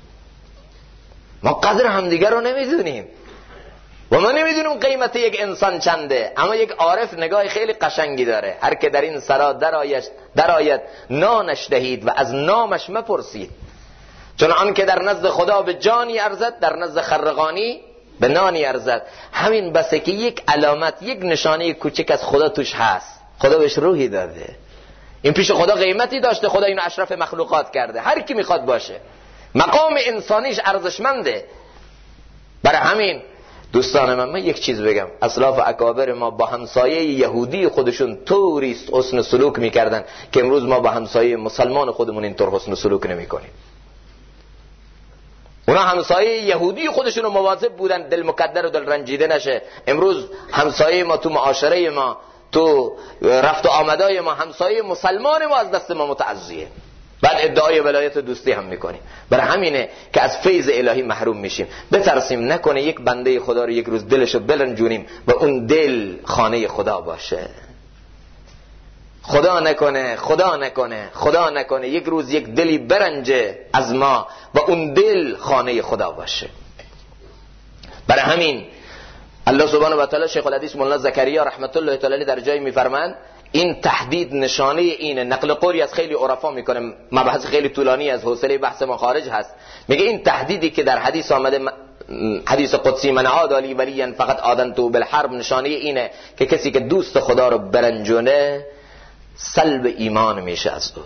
ما قدر همدیگر رو نمیدونیم و ما نمیدونیم قیمت یک انسان چنده. اما یک عارف نگاه خیلی قشنگی داره، هر که در این سرا درآید نانش دهید و از نامش مپرسید، چون آن که در نزد خدا به جانی ارزد در نزد خرقانی به نانی ارزد. همین بسه که یک علامت، یک نشانه کوچک از خدا توش هست. خدا بهش روحی داده، این پیش خدا قیمتی داشته، خدا اینو اشرف مخلوقات کرده، هر کی میخواد باشه، مقام انسانیش ارزشمنده. برای همین دوستان من یک چیز بگم، اسلاف اکابر ما با همسایه یهودی خودشون طوری حسن سلوک میکردن که امروز ما با همسایه مسلمان خودمون اینطور حسن سلوک نمیکنیم. اونا همسایه یهودی خودشون رو مواظب بودن دل مکدر و دل رنجیده نشه. امروز همسایه ما تو معاشره ما، تو رفت و آمدای ما، همسایه مسلمان ما از دست ما متعزیه. بعد ادعای ولایت دوستی هم میکنیم. برای همینه که از فیض الهی محروم میشیم. بترسیم نکنه یک بنده خدا رو یک روز دلشو بلنجونیم و اون دل خانه خدا باشه. خدا نکنه یک روز یک دلی برنجه از ما و اون دل خانه خدا باشه. برای همین الله سبحانه و تعالی شیخ الحدیث مولانا زکریا رحمت الله تعالی در جایی میفرمایند این تحدید نشانه اینه. نقل قولی از خیلی عرفا میکنه، مبحث خیلی طولانی از حوصله بحث ما خارج هست. میگه این تهدیدی که در حدیث آمده، حدیث قدسی من عاد لی ولیا فقط آذنته بالحرب، نشانه اینه که کسی که دوست خدا رو برنجونه سلب ایمان میشه از او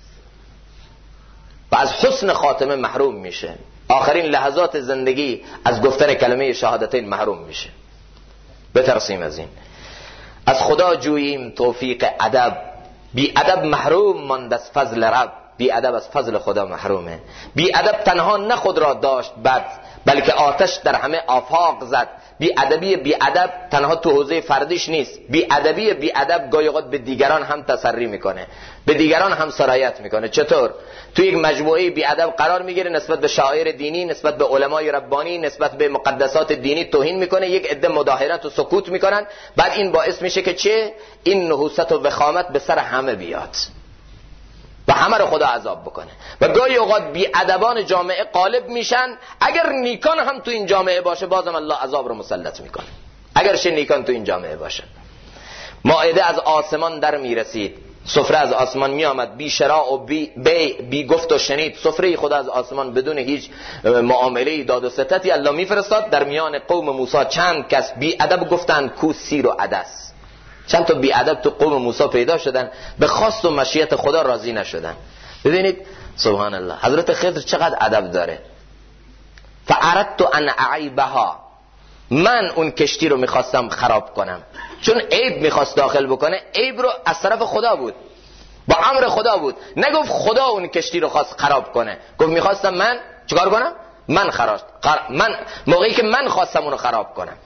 و از حسن خاتمه محروم میشه. آخرین لحظات زندگی از گفتن کلمه شهادتین محروم میشه. بترسیم از این. از خدا جوییم توفیق ادب. بی ادب محروم ماند از فضل رب. بی ادب از فضل خدا محرومه. بی ادب تنها نه خود را داشت بد، بلکه آتش در همه آفاق زد. بی ادبی بی ادب تنها تو حوزه فردیش نیست. بی ادبی بی ادب گاهی اوقات به دیگران هم تسری میکنه، به دیگران هم سرایت میکنه. چطور؟ تو یک مجموعه بی ادب قرار میگیره، نسبت به شاعر دینی، نسبت به علمای ربانی، نسبت به مقدسات دینی توهین میکنه. یک عده مداهرت و سکوت میکنن. بعد این باعث میشه که چه؟ این نحوست و وخامت به سر همه بیاد و همه رو خدا عذاب بکنه. و گاهی اوقات بی ادبان جامعه غالب میشن. اگر نیکان هم تو این جامعه باشه بازم الله عذاب رو مسلط میکنه. اگرش نیکان تو این جامعه باشه. مائده از آسمان در میرسید، سفره از آسمان می آمد، بی شراء و بی گفت و شنید. سفره خدا از آسمان بدون هیچ معامله داد و ستتی الله میفرستاد. در میان قوم موسی چند کس بی ادب گفتند کو سیر و عدس. چند تا بی ادب تو قوم موسی پیدا شدن، به خواست و مشیت خدا راضی نشدن. ببینید سبحان الله، حضرت خضر چقدر ادب داره. فاردت ان اعیبها، من اون کشتی رو میخواستم خراب کنم، چون عیب میخواست داخل بکنه. عیب رو از طرف خدا بود، با امر خدا بود. نگفت خدا اون کشتی رو خواست خراب کنه، گفت میخواستم من چیکار کنم؟ من موقعی که من خواستم اون رو خراب کنم.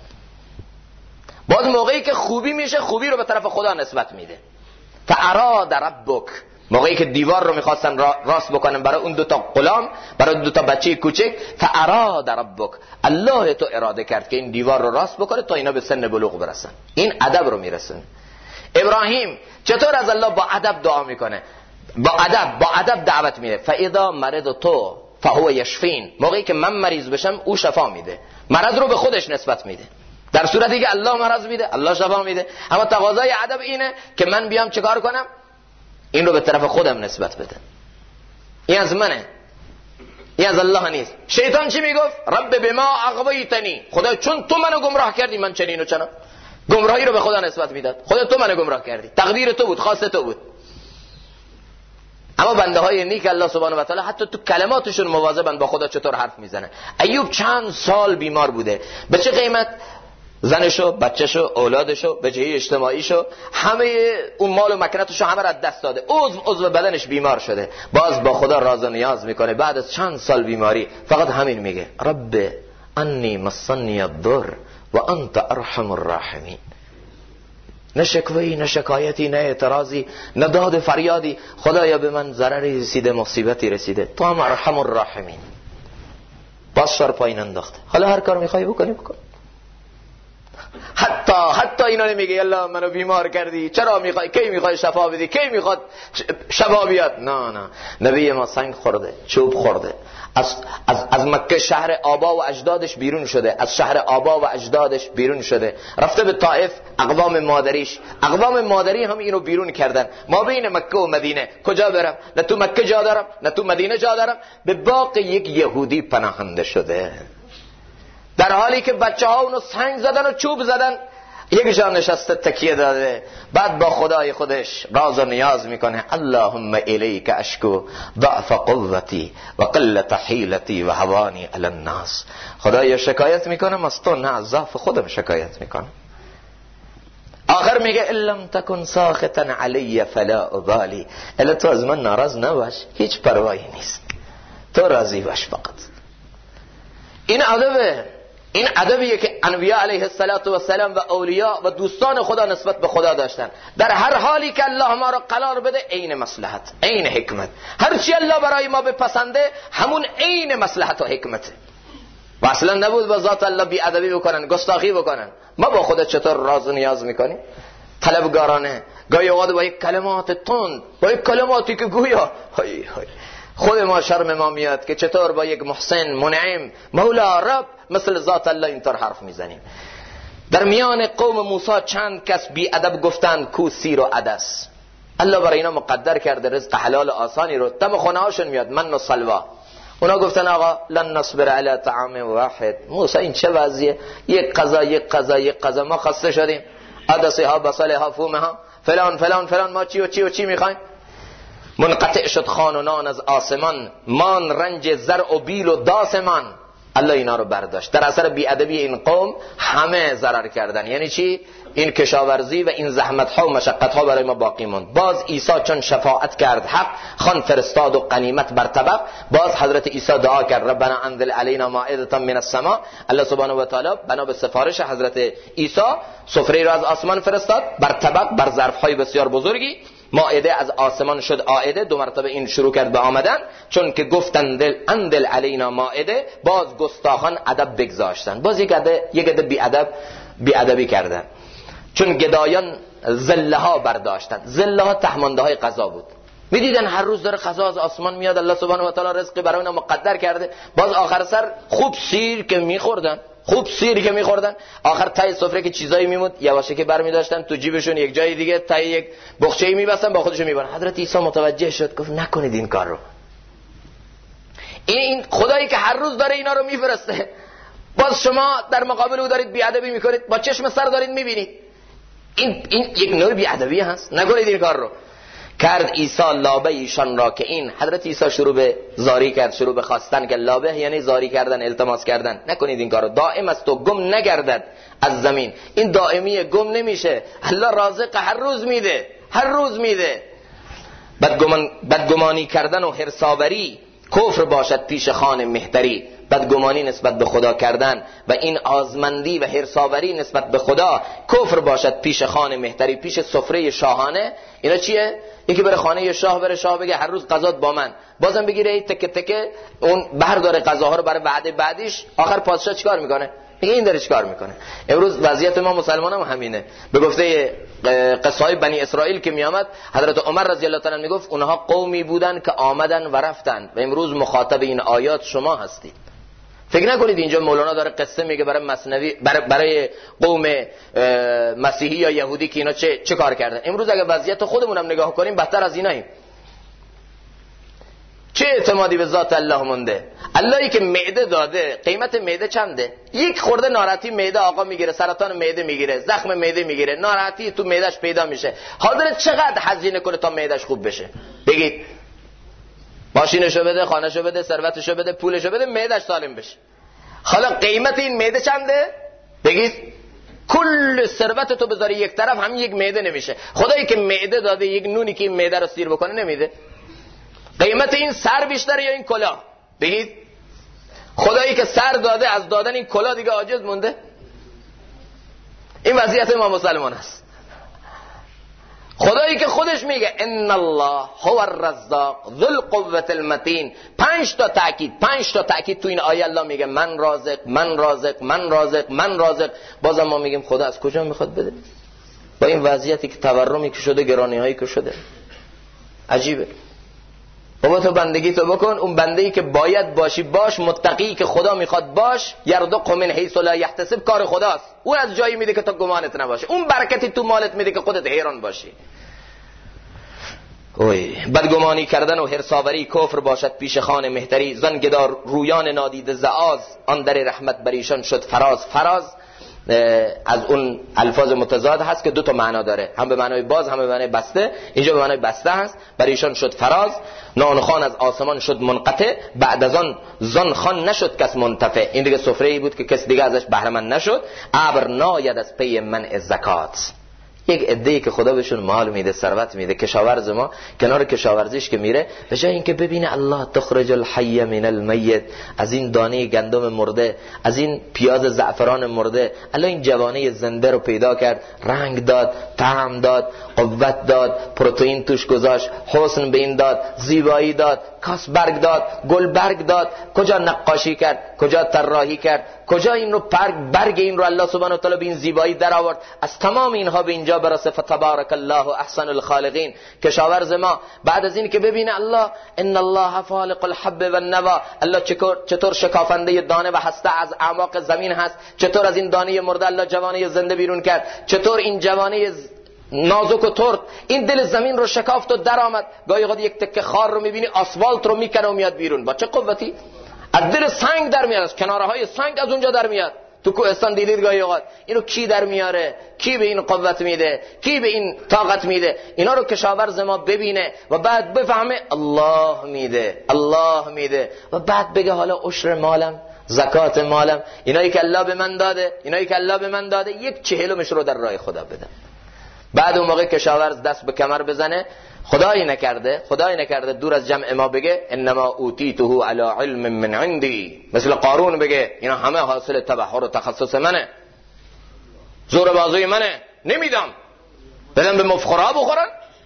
باز موقعی که خوبی میشه، خوبی رو به طرف خدا نسبت میده. فاراد ربک، موقعی که دیوار رو میخواستن راست بکنن برای اون دوتا غلام، برای دوتا بچه کوچک، فاراد ربک، الله تو اراده کرد که این دیوار رو راست بکنه تا اینا به سن بلوغ برسن. این ادب رو میرسن. ابراهیم چطور از الله با ادب دعا میکنه؟ با ادب دعوت میده. فاذا مرضت فهو یشفین، موقعی که من مریض بشم او شفا میده. مرض رو به خودش نسبت میده. در صورتی که الله مرض میده، الله شفا میده. اما تقاضای ادب اینه که من بیام چیکار کنم؟ این رو به طرف خودم نسبت بده. این از منه، این از الله نیست. شیطان چی میگفت؟ رب بما اغویتنی، خدا چون تو منو گمراه کردی من چنین و چنان. گمراهی رو به خدا نسبت میداد. خدا تو منو گمراه کردی، تقدیر تو بود، خواست تو بود. اما بنده های نیک الله سبحانه و تعالی حتی تو کلماتشون مواظبن با خدا چطور حرف میزنه. ایوب چند سال بیمار بوده، به چه قیمت؟ زنشو، بچهشو، اولادشو، وجهه اجتماعیشو، همه اون مال و مکنتشو همه را از دست داده. عضو بدنش بیمار شده، باز با خدا راز و نیاز میکنه. بعد از چند سال بیماری فقط همین میگه رب انی مسنی الضر و انت ارحم الراحمین. نه شکوهی، نه شکایتی، نه اعتراضی، نه داد فریادی. خدایا به من ضرری رسیده، مصیبتی رسیده، تو هم ارحم الراحمین. باز سر پایین انداخته. حالا هر کار میخوای بکنی بکن. حتی اینا نمیگه یلا منو بیمار کردی، چرا میخوای، کی میخوای شفا بدی، کی میخواد شفا بیاد. نه نبی ما سنگ خورده، چوب خورده، از مکه شهر آبا و اجدادش بیرون شده، از شهر آبا و اجدادش بیرون شده، رفته به طائف. اقوام مادری هم اینو بیرون کردن. ما بین مکه و مدینه کجا برم؟ نه تو مکه جا دارم، نه تو مدینه جا دارم. به باغ یک یهودی پناهنده شده، در حالی که بچه ها اونو سنگ زدن و چوب زدن. یک جا نشسته تکیه داده، بعد با خدای خودش راز و نیاز میکنه. اللهم الیک اشکو ضعف قوتی و قلت حیلتی و هوانی علی الناس. خدایا شکایت میکنم از تو، نه از ضعف خودم شکایت میکنم. آخر میگه لم تکن ساخطا علی فلا ابالی، الا تو از من ناراض نباش، هیچ پروایی نیست، تو راضی باش فقط. این ادبیه که انبیاء علیه السلام و اولیاء و دوستان خدا نسبت به خدا داشتن. در هر حالی که الله ما را قرار بده، عین مصلحت، عین حکمت. هر چی الله برای ما بپسنده همون عین مصلحت و حکمته. و اصلا نبود با ذات الله بی ادبی بکنن، گستاخی بکنن. ما با خودت چطور راز و نیاز میکنیم؟ طلبگارانه، گاهی اوقات با یک کلمات تند، با یک کلماتی که گویا خود ما شرم ما میاد که چطور با یک محسن، منعم، مولا، رب مثل ذات الله اینطور حرف میزنیم. در میان قوم موسی چند کس بی ادب گفتند کو سیر و عدس. الله برای اینا مقدر کرده رزق حلال آسانی رو، دم خونه هاشون میاد من و سلوا. اونا گفتن آقا لن نصبر علی طعام واحد. موسی این چه وضعیه؟ یک قضا ما خسته شدیم، عدسه ها، بصله ها، فومه ها، فلان فلان فلان، ما چی و چی و چی میخوایم؟ منقطع شد خوان و نان از آسمان، مان رنج زرع و بیل و داسمان. الله اینا رو برداشت. در اثر بیادبی این قوم همه ضرر کردن. یعنی چی؟ این کشاورزی و این زحمت ها و مشقت ها برای ما باقی موند. باز عیسی چون شفاعت کرد حق، خوان فرستاد و غنیمت بر طبق. باز حضرت عیسی دعا کرد ربنا انزل علینا مائدة من السماء. الله سبحانه و تعالی بنا به سفارش حضرت عیسی سفره را از آسمان فرستاد بر طبق، بر ظرف های بسیار بزرگی. مائده از آسمان شد آئده، دو مرتبه این شروع کرد به آمدن. چون که گفتند اندل علینا مائده، باز گستاخان ادب بگذاشتن، باز یک عده بی ادبی کردن. چون گدایان زله ها برداشتن. زله ها تهمانده های قضا بود. میدیدن هر روز داره قضا از آسمان میاد، الله سبحانه و تعالی رزقی برای اونا مقدر کرده. باز آخر سر خوب سیر که میخوردن، آخر تای سفره که چیزایی میموند یواشه که برمی داشتن تو جیبشون، یک جای دیگه تای یک بخچه‌ای میبستن با خودشون میبرن. حضرت عیسی متوجه شد، گفت نکنید این کار رو. این خدایی که هر روز داره اینا رو میفرسته، باز شما در مقابل او دارید بیادبی میکنید، با چشم سر دارید میبینید. این یک نوع بیادبی هست، نکنید این کار رو. کرد عیسی لابه ایشان را که این. حضرت عیسی شروع به زاری کرد، شروع به خواستن که لابه یعنی زاری کردن، التماس کردن. نکنید این کارو، دائم است و گم نگردد از زمین. این دائمی گم نمیشه، الله رازق هر روز میده. بدگمانی کردن و حرصاوری کفر باشد پیش خان مهتری. بدگمانی نسبت به خدا کردن و این آزمندی و حرصاوری نسبت به خدا کفر باشد پیش خان مهتری، پیش سفره شاهانه. اینا چیه؟ یکی بره خانه شاه، بره شاه بگه هر روز قضات با من، بازم بگیره تکه تکه اون برداره قضاها رو برای وعده بعدیش. آخر پادشاه چیکار میکنه؟ میگه این داره چیکار میکنه. امروز وضعیت ما مسلمان هم همینه. به گفته قصه های بنی اسرائیل که میامد، حضرت عمر رضی الله تعالی میگفت اونها قومی بودن که آمدن و رفتن و امروز مخاطب این آیات شما هستید. فکر نکنید اینجا مولانا داره قصه میگه برای مثنوی، برای قوم مسیحی یا یهودی که اینا چه کار کردن. امروز اگه وضعیت خودمون هم نگاه کنیم بدتر از ایناییم. چه اعتمادی به ذات الله مونده؟ اللهی که معده داده، قیمت معده چنده؟ یک خورده ناراحتی معده آقا میگیره، سرطان معده میگیره، زخم معده میگیره، ناراحتی تو معدهش پیدا میشه. حاضر چقدر هزینه کنه تا معدهش خوب بشه؟ بگید. ماشینشو بده، خانهشو بده، ثروتشو بده، پولشو بده، معدهش سالم بشه. حالا قیمت این معده چنده؟ بگید. کل ثروت تو بذاری یک طرف، همین یک معده نمیشه. خدایی که معده داده، یک نونی که این معده رو سیر بکنه نمیده. قیمت این سر بیشتره یا این کلاه؟ بگید. خدایی که سر داده، از دادن این کلاه دیگه عاجز مونده. این وضعیت ما مسلمان است. خدایی که خودش میگه ان الله هو الرزاق ذو القوة المتین. 5 تا تاکید تو این آیه الله میگه من رازق. بازم ما میگیم خدا از کجا میخواد بده؟ با این وضعیتی که تورمی که شده، گرانی هایی که شده، عجیبه. بابا تو بندگی تو بکن، اون بندگی که باید باشی باش، متقی که خدا میخواد باش. یرزق من حیث لا یحتسب، کار خداست. اون از جایی میده که تو گمانت نباشه، اون برکتی تو مالت میده که خودت حیران باشی. بدگمانی کردن و حرصاوری کفر باشد پیش خان مهتری. زنگدار رویان نادید زعاز، آن در رحمت بریشان شد فراز. از اون الفاظ متضاد هست که دو تا معنا داره، هم به معنای باز هم به معنای بسته. اینجا به معنای بسته هست، برای ایشان شد فراز، نانخوان از آسمان شد منقطع، بعد از آن زان خان نشد کس منتفع. این دیگه سفره‌ای بود که کس دیگه ازش بهره مند نشد. ابر ناید از پی منع زکات. یک عده‌ای که خدا بهشون مال میده، ثروت میده، کشاورز ما کنار کشاورزیش که میره، به جای اینکه ببینه الله تخرج الحی من المیت، از این دانه گندم مرده، از این پیاز زعفران مرده الله این جوانه زنده رو پیدا کرد، رنگ داد، طعم داد، قوت داد، پروتئین توش گذاشت، حسن به این داد، زیبایی داد، کاس برگ داد، گل برگ داد، کجا نقاشی کرد، کجا طراحی کرد، کجا این رو برگ این رو الله سبحانه و تعالی به این زیبایی در آورد. از تمام اینها به اینجا برسه فتبارک الله احسن الخالقین. کشاورز ما بعد از این که ببینه الله ان الله فالق الحب والنوى، الله چطور شکافنده دانه و هسته از اعماق زمین هست، چطور از این دانه مرده الله جوانه زنده بیرون کرد، چطور این جوانه نازک و ترد این دل زمین رو شکافت و در آمد. گاهی اوقات یک تکه خار رو میبینی آسفالت رو میکنه و میاد بیرون، با چه قوتی از دل سنگ در میاد، از کنارهای سنگ از اونجا در میاد. تو کوهستان دیدید گاهی اوقات اینو کی در میاره، کی به این قوت میده، کی به این طاقت میده؟ اینا رو کشاورز ما ببینه و بعد بفهمه الله میده، الله میده، و بعد بگه حالا عشر مالم، زکات مالم، اینایی که الله به من داده، اینایی که الله به من داده، 1/40 رو در راه خدا بدم. بعد اون موقع کشاورز دست به کمر بزنه، خدایی نکرده دور از جمع ما بگه انما اوتیته علی علم من عندی، مثل قارون بگه اینا همه حاصل تبحر و تخصص منه، زور بازوی منه، نمیدم، بدم به مفخرها بخورن،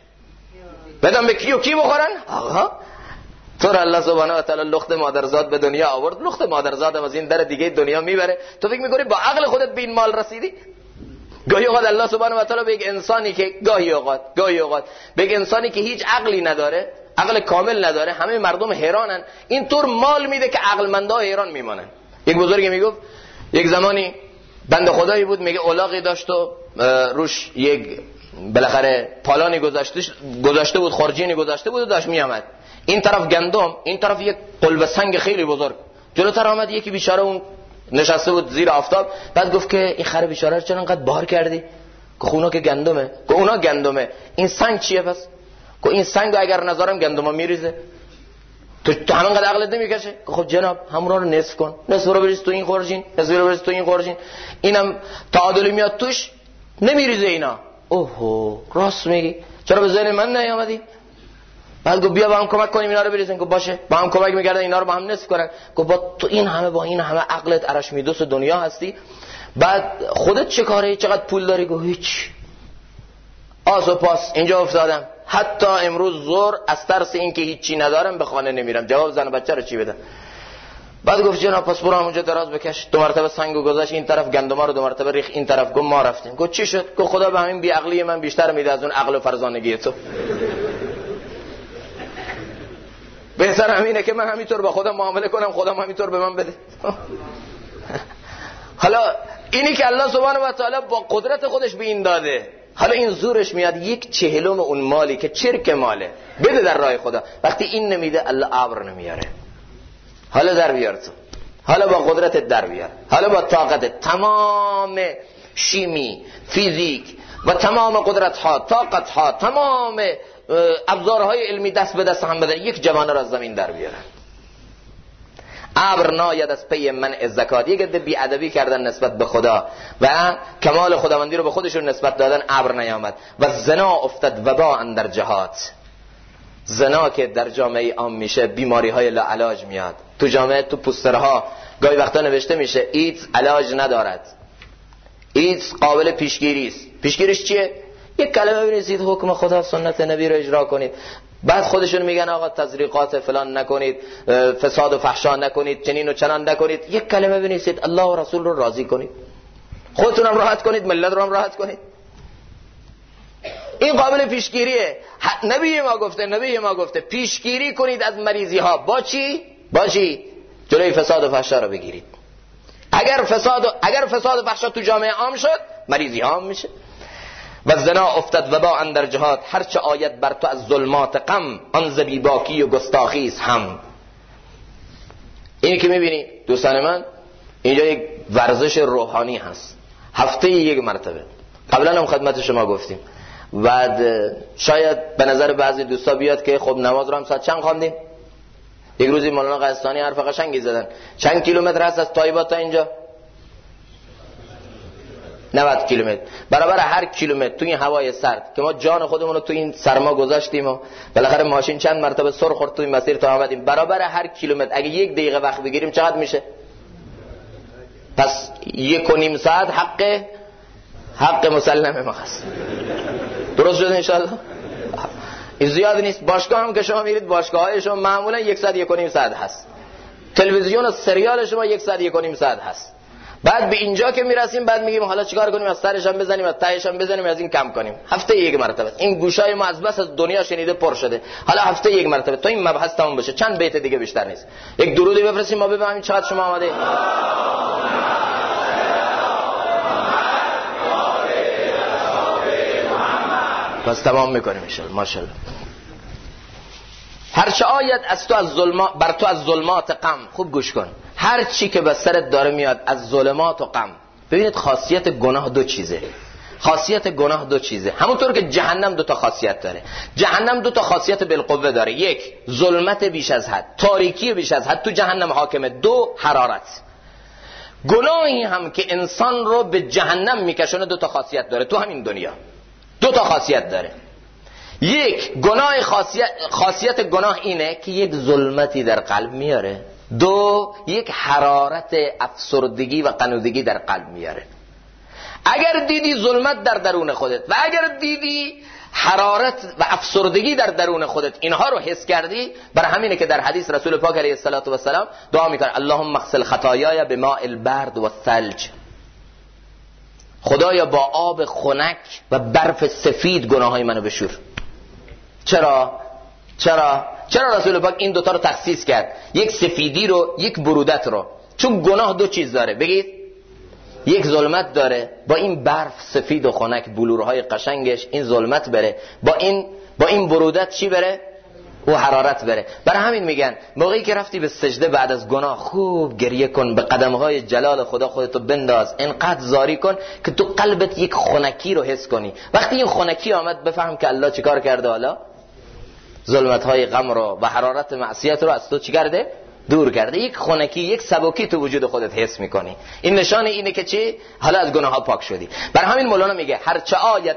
بدم به کی و کی بخورن. آقا تو الله سبحانه و تعالی لخت مادرزاد به دنیا آورد، لخت مادرزاد هم از این در دیگه دنیا میبره، تو فکر میکنی با عقل خودت به این مال رسیدی؟ گاهی اوقات الله سبحانه و تعالی به یک انسانی که گاهی اوقات به یک انسانی که هیچ عقلی نداره، عقل کامل نداره، همه مردم حیرانن، اینطور مال میده که عقلمندا حیران میمانن. یک بزرگی میگفت یک زمانی بنده خدایی بود، میگه الاغی داشت و روش یک بالاخره پالانی گذاشته بود، خورجینی گذاشته بود و داشت میامد، این طرف گندم، این طرف یک قلب سنگ خیلی بزرگ. جلوتر آمد یکی بیچاره اون نشسته بود زیر آفتاب، بعد گفت که این خر بیچاره رو چرا انقدر بار کردی؟ که اونا که گندمه، که اونا گندمه، این سنگ چیه پس؟ که این سنگ اگر نذارم گندما میریزه، تو همینقدر عقلت نمیکشه؟ که خب جناب همونا رو نصف کن، نصف رو بریز تو این خورجین، نصف رو بریز تو این خورجین، اینم تعادلی میاد توش، نمیریزه اینا. اوه راست میگی، چرا به ذهن من نیامدی؟ بعد گفت بیا با هم کمک کنیم اینا رو بریزیم، که باشه، با هم کمک میکردن اینا رو با هم نصف کنن. گفت با تو این همه عقلت ارشمیدس دنیا هستی، بعد خودت چه کاره، چقدر پول داری؟ گفت هیچ، آس و پاس اینجا افتادم، حتی امروز ظهر از ترس اینکه هیچی ندارم به خانه نمیرم، جواب زن و بچه رو چی بدم؟ بعد گفت جناب پس برو همونجا دراز بکش. 2 مرتبه سنگو گذاشت این طرف، گندما رو 2 مرتبه ریخ این طرف. گفت ما رفتیم. گفت چی شد؟ گفت خدا به همین بی عقلی من بیشتر میده از اون عقل و فرزانگی تو. بهتر همینه که من همینطور با خودم معامله کنم، خودم همینطور به من بده. حالا اینی که الله سبحانه و تعالی با قدرت خودش به این داده، حالا این زورش میاد 1/40 اون مالی که چرک ماله بده در راه خدا. وقتی این نمیده الله ابر نمیاره. حالا در بیار تو، حالا با قدرتت در بیار، حالا با طاقتت، تمام شیمی، فیزیک و تمام قدرت ها، طاقت ها، تمام ابزارهای علمی دست به دست هم بده، یک جوانه را از زمین در بیارن. ابر ناید از پی منع زکات. یک عده بی ادبی کردن نسبت به خدا و کمال خداوندی رو به خودشون نسبت دادن، ابر نیامد. و زنا افتد وبا اندر جهات. زنا که در جامعه عام میشه، بیماری های لاعلاج میاد تو جامعه. تو پوسترها گاهی وقتا نوشته میشه ایدز علاج ندارد، ایدز قابل پیشگیری است. پیشگیریش چیه؟ یک کلمه بنویسید حکم خدا سنت نبی رو اجرا کنید. بعد خودشون میگن آقا تزریقات فلان نکنید، فساد و فحشا نکنید، چنین و چنان نکنید. یک کلمه بنویسید الله و رسول رو راضی کنید، خودتون هم راحت کنید، ملت رو هم راحت کنید. این قابل پیشگیریه. نبی ما گفته پیشگیری کنید از مریضی ها. با چی؟ جلوی فساد و فحشا رو بگیرید. اگر فساد و فحشا تو جامعه عام شد، مریضی ها هم میشه. و زنا افتد وبا اندر جهات. هرچه آید بر تو از ظلمات غم، آن ز بیباکی و گستاخی است هم. اینی که میبینی دوستان من، اینجا یک ورزش روحانی هست. هفته یک مرتبه. قبلا هم خدمت شما گفتیم. بعد شاید به نظر بعضی دوستا بیاد که خب نماز رو هم ساعت چند خواندیم؟ یک روزی مولانا قزستانی حرف قشنگی زدن. چند کیلومتر هست از طایبات تا اینجا؟ 90 کیلومتر. برابر هر کیلومتر تو این هوای سرد که ما جان خودمون رو تو این سرما گذاشتیم و بالاخره ماشین چند مرتبه سر خورد تو این مسیر تا آمدیم، برابر هر کیلومتر اگه 1 دقیقه وقت بگیریم چقدر میشه؟ پس 1.5 ساعت حق مسلمه ما هست. درست شد انشاءالله؟ این زیاد نیست. باشگاه هم که شما میرید باشگاه‌های شما معمولا 1 ساعت 1.5 ساعت هست. تلویزیون و سریال شما 1 ساعت 1.5 ساعت هست. بعد به اینجا که میرسیم بعد میگیم حالا چیکار کنیم؟ از سرش هم بزنیم، از تهش هم بزنیم، از این کم کنیم. هفته 1 مرتبه. این گوشای ما از بس از دنیا شنیده پر شده. حالا هفته 1 مرتبه تا این مبحث تموم بشه. چند بیت دیگه بیشتر نیست. یک درودی بفرستیم ما ببینیم چقدر شما آماده. بس تمام میکنیم ان شاء الله. ماشاءالله. هر چه آید از تو از ظلمات بر تو از ظلمات غم. خوب گوش کن. هر چی که به سرت داره میاد از ظلمات و غم. ببینید خاصیت گناه 2 چیزه. خاصیت گناه 2 چیزه. همونطور که جهنم 2 تا خاصیت داره. جهنم 2 تا خاصیت بالقوه داره. 1 ظلمت بیش از حد، تاریکی بیش از حد تو جهنم حاکمه. 2 حرارت. گناهی هم که انسان رو به جهنم میکشونه 2 تا خاصیت داره تو همین دنیا. 2 تا خاصیت داره. 1 گناه خاصیت گناه اینه که یک ظلمتی در قلب میاره. 2 یک حرارت افسردگی و قنودگی در قلب میاره. اگر دیدی ظلمت در درون خودت و اگر دیدی حرارت و افسردگی در درون خودت اینها رو حس کردی، برای همینه که در حدیث رسول پاک علیه السلام دعا میکنه اللهم اغسل خطایای بماء البرد والثلج. خدایا با آب خنک و برف سفید گناههای منو بشور. چرا رسول پاک این 2 تا رو تخصیص کرد؟ یک سفیدی رو، یک برودت رو. چون گناه 2 چیز داره. بگید 1 ظلمت داره. با این برف سفید و خنک بلورهای قشنگش این ظلمت بره، با این برودت چی بره؟ و حرارت بره. برای همین میگن موقعی که رفتی به سجده بعد از گناه خوب گریه کن، به قدمهای جلال خدا خودتو بنداز، انقدر زاری کن که تو قلبت یک خنکی رو حس کنی. وقتی این خنکی آمد بفهم که الله چیکار کرده. حالا ظلمت‌های غم رو و حرارت معصیت رو از تو چی کرده؟ دور کرده. یک خنکی، یک سبکی تو وجود خودت حس میکنی. این نشانه اینه که چی؟ حالا از گناه‌ها پاک شدی. برای همین مولانا میگه هر چه آید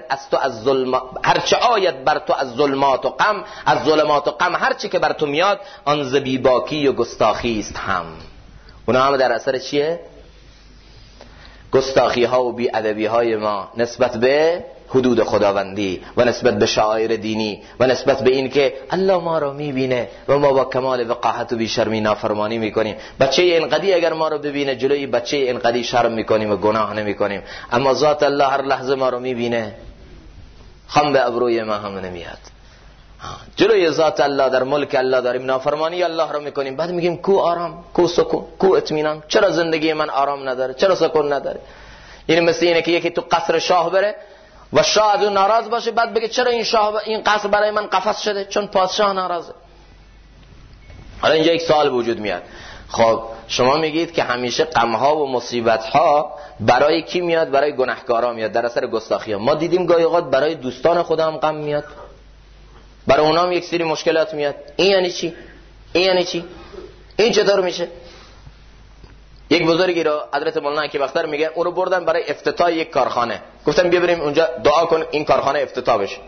بر تو از ظلمات و غم، از ظلمات و غم هر چی که بر تو میاد آن ز بی‌باکی و گستاخی است هم. اونا هم در اثر چیه؟ گستاخی‌ها و بی‌ادبی‌های ما نسبت به حدود خداوندی و نسبت به شعائر دینی و نسبت به این که الله ما رو میبینه و ما با کمال وقاحت و بیشرمی نافرمانی میکنیم. بچه اینقدی اگر ما رو ببینه جلوی بچه اینقدی شرم میکنیم و گناه نمیکنیم، اما ذات الله هر لحظه ما رو میبینه، خم به ابروی ما هم نمیاد. جلوی ذات الله در ملک الله داریم نافرمانی الله رو میکنیم، بعد میگیم کو آرام، کو سکون، کو اطمینان، چرا زندگی من آرام نداره، چرا سکون نداره؟ یعنی مثل اینه که یکی تو قصر شاه بره و شاه از اون ناراض باشه، بعد بگه چرا این قصر برای من قفس شده؟ چون پادشاه ناراضه. حالا اینجا یک سوال وجود میاد. خب شما میگید که همیشه غم‌ها و مصیبت‌ها برای کی میاد؟ برای گناهکارا میاد، در اثر گستاخی‌ها. ما دیدیم گاهی اوقات برای دوستان خدا هم غم میاد، برای اونها هم یک سری مشکلات میاد. این یعنی چی؟ این چطور میشه؟ یک بزرگی رو حضرت مولانا اکیبختر میگه اون رو بردن برای افتتاح یک کارخانه، گفتن بیا بریم اونجا دعا کن این کارخانه افتتاح بشه.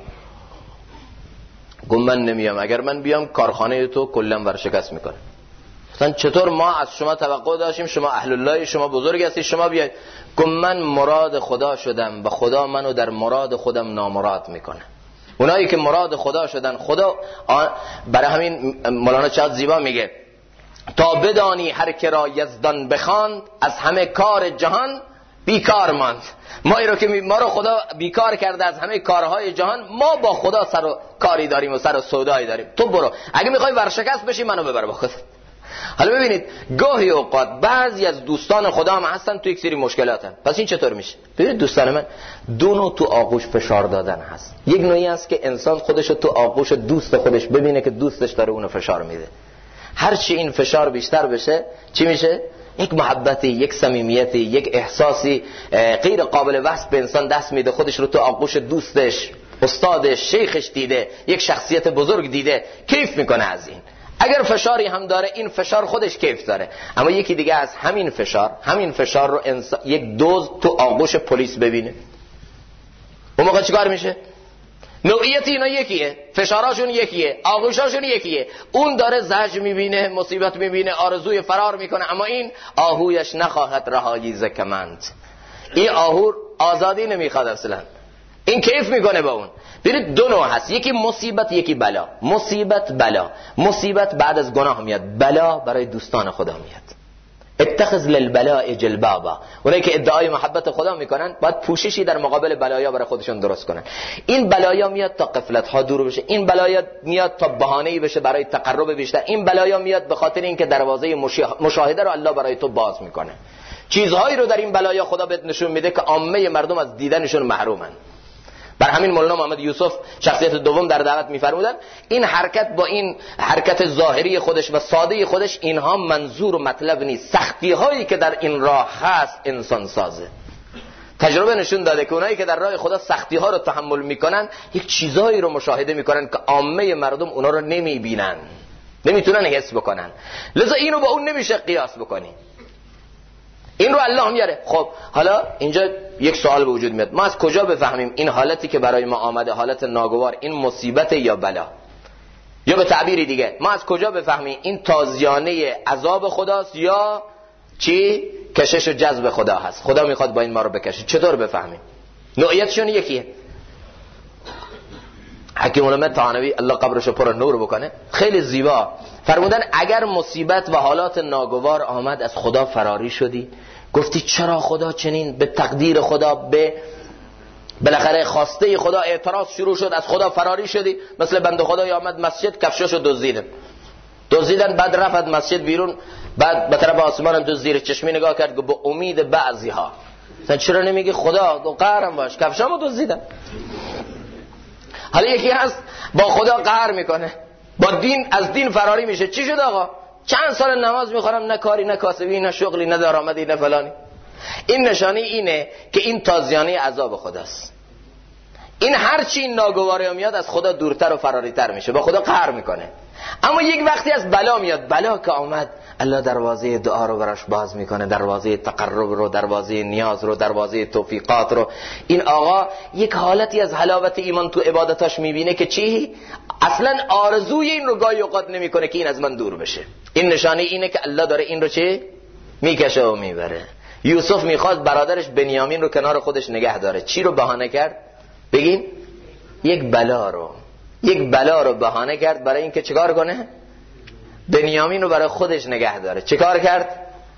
گفت من نمیام، اگر من بیام کارخانه تو کلا ورشکست میکنه. گفتن چطور؟ ما از شما توقع داشتیم، شما اهل الله، شما بزرگ هستی، شما بیاید. گفت من مراد خدا شدم و خدا منو در مراد خودم نامراد میکنه. اونایی که مراد خدا شدن خدا، برای همین مولانا چقدر زیبا میگه تا بدانی هر که را یزدان بخواند از همه کار جهان بیکار ماند. ما رو خدا بیکار کرده از همه کارهای جهان، ما با خدا سر و کاری داریم و سر و سودایی داریم. تو برو اگه میخوای ورشکست بشی منو ببر با خودت. حالا ببینید گاهی اوقات بعضی از دوستان خدا هم هستن تو یک سری مشکلاتن. پس این چطور میشه؟ ببینید دوستان من، دو نوع تو آغوش فشار دادن هست. یک نوعی هست که انسان خودشو تو آغوش دوست خودش ببینه که دوستش داره اونو فشار میده. هر چی این فشار بیشتر بشه چی میشه؟ یک محبتی، یک صمیمیتی، یک احساسی غیر قابل وصف به انسان دست میده. خودش رو تو آغوش دوستش، استادش، شیخش دیده، یک شخصیت بزرگ دیده، کیف میکنه از این. اگر فشاری هم داره، این فشار خودش کیف داره. اما یکی دیگه از همین فشار رو یک دوز تو آغوش پلیس ببینه، اون موقع چیکار میشه؟ نوعیت اینا یکیه، فشاراشون یکیه، آغوشاشون یکیه. اون داره زجر میبینه، مصیبت میبینه، آرزوی فرار میکنه، اما این آهویش نخواهد رهایی ز کمند. این آهو آزادی نمیخواد اصلا، این کیف میکنه با اون. ببینید دو نوع هست، یکی مصیبت، یکی بلا. مصیبت بعد از گناه میاد، بلا برای دوستان خدا میاد. اتخذ للبلاء جلبابا. اونایی که ادعای محبت خدا میکنن باید پوششی در مقابل بلایا برای خودشون درست کنن. این بلایا میاد تا غفلت ها دور بشه، این بلایا میاد تا بهانه‌ای بشه برای تقرب بیشتر، این بلایا میاد به خاطر اینکه دروازه مشاهده رو الله برای تو باز میکنه. چیزهایی رو در این بلایا خدا بهت نشون میده که عامه مردم از دیدنشون محرومن. بر همین مولانا محمد یوسف شخصیت دوم در دعوت میفرمودن این حرکت با این حرکت ظاهری خودش و ساده خودش، اینها منظور و مطلب نیست. سختی هایی که در این راه هست انسان سازه. تجربه نشون داده که اونایی که در راه خدا سختی ها رو تحمل میکنن یک چیزایی رو مشاهده میکنن که عامه مردم اونا رو نمیبینن، نمیتونن حس بکنن. لذا اینو با اون نمیشه قیاس بکنی. این رو الله میاره. خب حالا اینجا یک سوال به وجود میاد، ما از کجا بفهمیم این حالتی که برای ما آمده حالت ناگوار این مصیبت یا بلا؟ یا به تعبیری دیگه ما از کجا بفهمیم این تازیانه عذاب خداست یا چی؟ کشش و جذب خدا هست. خدا میخواد با این ما رو بکشه. چطور بفهمیم؟ نوعیتشون یکیه. حکیم علامه طحاوی الله قبرشو پر نور بکنه خیلی زیبا فرمودن اگر مصیبت و حالات ناگوار آمد از خدا فراری شدی، گفتی چرا خدا چنین، به تقدیر خدا، به بالاخره خواسته خدا اعتراض شروع شد، از خدا فراری شدی. مثل بنده خدای آمد مسجد، کفشاشو دزدیدن، بعد رفت مسجد بیرون، بعد به طرف آسمان دو زیر چشمی نگاه کرد که به امید بعضی ها چرا نمیگی خدا دو قهرم باش، کفشامو دزدیدن. حالا یکی هست با خدا قهر میکنه، با دین از دین فراری میشه. چی شد آقا؟ چند سال نماز میخونم، نه کاری، نه کاسبی، نه شغلی، نه درآمدی، نه فلانی. این نشانه اینه که این تازیانه عذاب خداست. این هر چی ناگواری میاد از خدا دورتر و فراریتر میشه، با خدا قهر میکنه. اما یک وقتی از بلا میاد، بلا که آمد الله دروازه دعا رو براش باز میکنه، دروازه تقرب رو، دروازه نیاز رو، دروازه توفیقات رو. این آقا یک حالتی از حلاوت ایمان تو عبادتاش میبینه که چی؟ اصلا آرزوی این رو گاهی اوقات نمیکنه که این از من دور بشه. این نشانه اینه که الله داره این رو چی؟ میکشه و میبره. یوسف میخواست برادرش بنیامین رو کنار خودش نگه داره. چی رو بهانه کرد؟ بگین یک بلا رو بهانه کرد برای اینکه چیکار کنه؟ بنیامین رو برای خودش نگه داره. چیکار کرد؟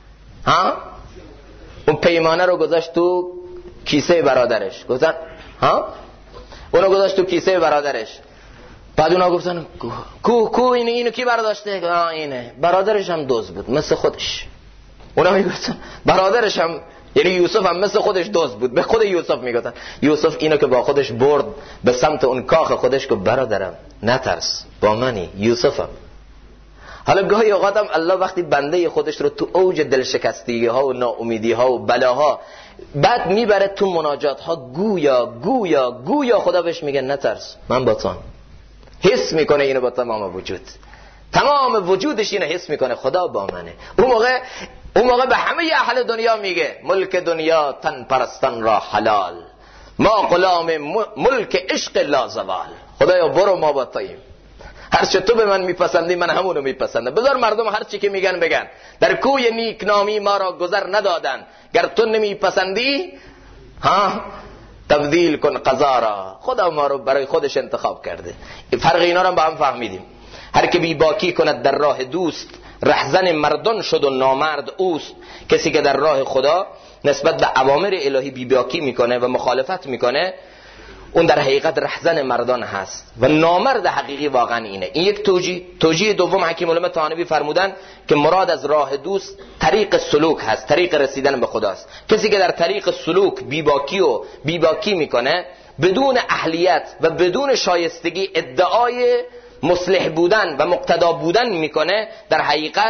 اون پیمانه رو گذاشت تو کیسه برادرش. گفتن اونو گذاشت تو کیسه برادرش. بعد اونا گفتن کو اینو کی برداشته؟ اینه. برادرش هم دزد بود مثل خودش. اونا میگفتن برادرش هم، یعنی یوسف هم مثل خودش دزد بود. به خود یوسف میگفتن یوسف اینو که با خودش برد به سمت اون کاخ خودش، که برادرم نترس، با منی، یوسفم. حالا گاهی اوقات هم الله وقتی بنده خودش رو تو اوج دلشکستگی ها و ناامیدی ها و بلاها بعد میبره تو مناجات ها، گویا خدا بهش میگه نترس، من با تو. حس میکنه اینو با تمام وجودش اینو حس میکنه خدا با منه. اون موقع به همه اهل دنیا میگه ملک دنیا تن پرستان را حلال، ما غلام ملک عشق لا زوال. خدایا برو ما با تاییم، هر چه تو به من میپسندی من همونو میپسندم. بذار مردم هر چی که میگن بگن، در کوی نیکنامی ما را گذر ندادن، گر تو نمیپسندی تبدیل کن قضا را. خدا ما رو برای خودش انتخاب کرده. فرق اینا رو با هم فهمیدیم. هر که بی باکی کند در راه دوست، رهزن مردان شد و نامرد اوست. کسی که در راه خدا نسبت به اوامر الهی بی باکی میکنه و مخالفت میکنه، اون در حقیقت رهزن مردان هست و نامرد حقیقی واقعا اینه. این یک توجیه دوم حکیم علامه طحاوی فرمودن که مراد از راه دوست طریق سلوک هست، طریق رسیدن به خداست. کسی که در طریق سلوک بیباکی میکنه، بدون اهلیت و بدون شایستگی ادعای مصلح بودن و مقتدا بودن میکنه، در حقیقت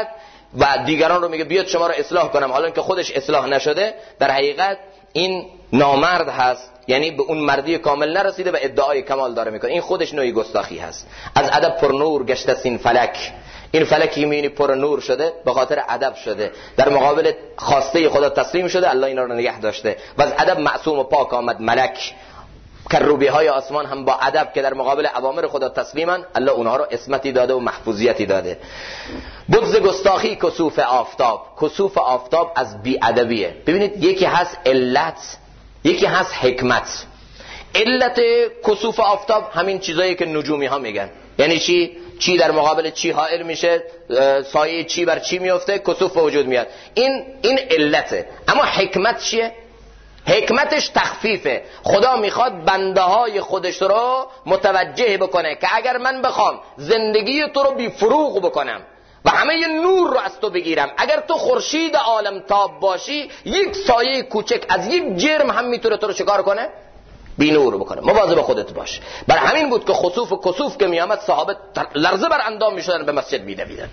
و دیگران رو میگه بیاد شما رو اصلاح کنم، حالا که خودش اصلاح نشده، در حقیقت این نامرد هست، یعنی به اون مردی کامل نرسیده و ادعای کمال داره میکنه. این خودش نوعی گستاخی هست. از ادب پر نور گشته این فلک، این فلکی میبینی پر نور شده به خاطر ادب شده، در مقابل خواسته خدا تسلیم شده، الله اینا رو نگه داشته و از ادب معصوم و پاک آمد ملک. کروبی های آسمان هم با ادب که در مقابل اوامر خدا تسلیمن، الله اونها رو عصمتی داده و محفوظیتی داده. بغض گستاخی کسوف آفتاب، کسوف آفتاب از بی ادبیه. ببینید یکی هست علت، یکی هست حکمت. علت کسوف آفتاب همین چیزایی که نجومی ها میگن، یعنی چی در مقابل چی حائل میشه، سایه چی بر چی میفته، کسوف وجود میاد. این علته. اما حکمت چیه؟ حکمتش تخفیفه. خدا میخواد بنده های خودش رو متوجه بکنه که اگر من بخوام زندگی تو رو بی فروغ بکنم و همه نور رو از تو بگیرم، اگر تو خورشید عالم تاب باشی، یک سایه کوچک از یک جرم هم میتونه تو رو چکار کنه؟ بی نور بکنه. مواظب خودت باش. بر همین بود که خسوف و کسوف که میامد صحابه لرزه بر اندام میشدن، به مسجد میدویدن.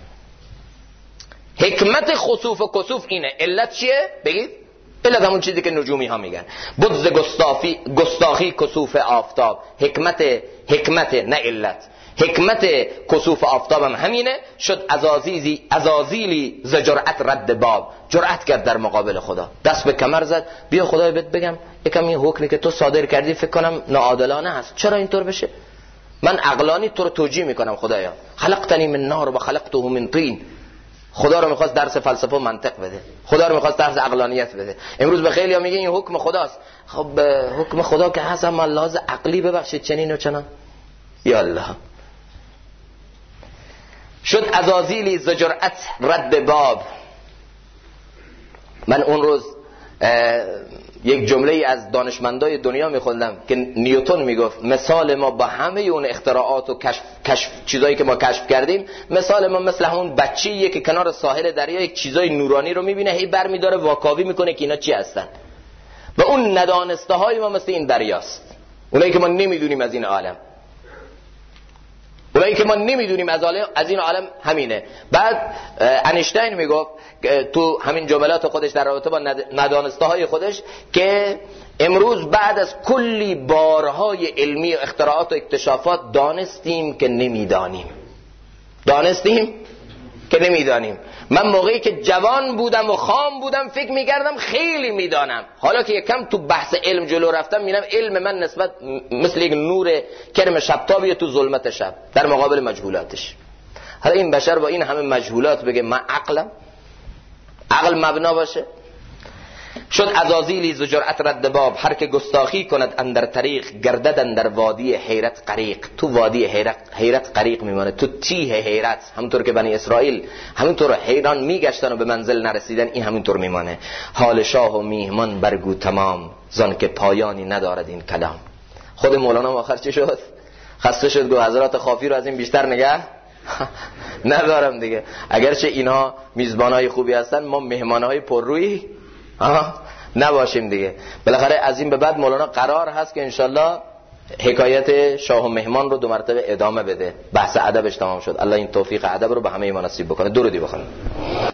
حکمت خسوف و کسوف اینه. علت چیه؟ بگید. علت همون چیزی که نجومی ها میگن. بغض گستاخی کسوف آفتاب. حکمت نه علت. حکمت کسوف آفتاب هم همینه. شد عزازیلی ز جرأت رد باب، جرأت کرد در مقابل خدا، دست به کمر زد. بیا خدای بهت بگم یکم این حکمی که تو صادر کردی فکر کنم ناعادلانه هست، چرا اینطور بشه؟ من عقلانی تو رو توجیه میکنم خدایا، خلقتنی من نار و خلقته من طین. خدا رو میخواست درس فلسفه و منطق بده، خدا رو میخواست درس عقلانیت بده. امروز به خیلی ها میگه این حکم خداست. خب حکم خدا که هست، اما لحاظ عقلی ببخشید چنین و چنان. یا الله. شد عزازیلی ز جرأت رد باب. من اون روز یک جمله از دانشمندای دنیا میخوندم که نیوتن میگفت مثال ما با همه اون اختراعات و کشف چیزایی که ما کشف کردیم، مثال ما مثل همون بچه‌ایه که کنار ساحل دریا یک چیزای نورانی رو میبینه، هی برمیداره واکاوی میکنه که اینا چی هستن. و اون ندانسته های ما مثل این دریاست، اونایی که ما نمیدونیم از این عالم، اونایی که ما نمیدونیم از این عالم همینه. بعد انیشتین میگفت تو همین جملات خودش در رابطه با ندانسته های خودش که امروز بعد از کلی بارهای علمی و اختراعات و اکتشافات دانستیم که نمیدانیم. من موقعی که جوان بودم و خام بودم فکر میکردم خیلی میدانم، حالا که یکم تو بحث علم جلو رفتم میبینم علم من نسبت مثل یک نور کرم شبتابیه تو ظلمت شب در مقابل مجهولاتش. حالا این بشر با این همه مجهولات بگه من عقل مبنا باشه؟ شد عزازیلی ز جرأت رد باب، هر که گستاخی کند اندر طریق، گردد اندر وادی حیرت غریق. تو وادی حیرت غریق میمانه، تو تیه حیرت. همونطور که بنی اسرائیل همونطور حیران میگشتن و به منزل نرسیدن، این همونطور میمانه. حال شاه و میهمان برگو تمام، زان که پایانی ندارد این کلام. خود مولانا آخر چی شد؟ خسته شد، گفت حضرات خافی رو از این بیشتر نگه ندارم دیگه. اگرچه اینها میزبانای خوبی هستن، ما مهمانهای پررویی نباشیم دیگه. بالاخره از این به بعد مولانا قرار هست که انشالله حکایت شاه و مهمان رو 2 مرتبه ادامه بده. بحث ادبش تمام شد. الله این توفیق ادب رو به همه ما نصیب بکنه. درودی بخونیم.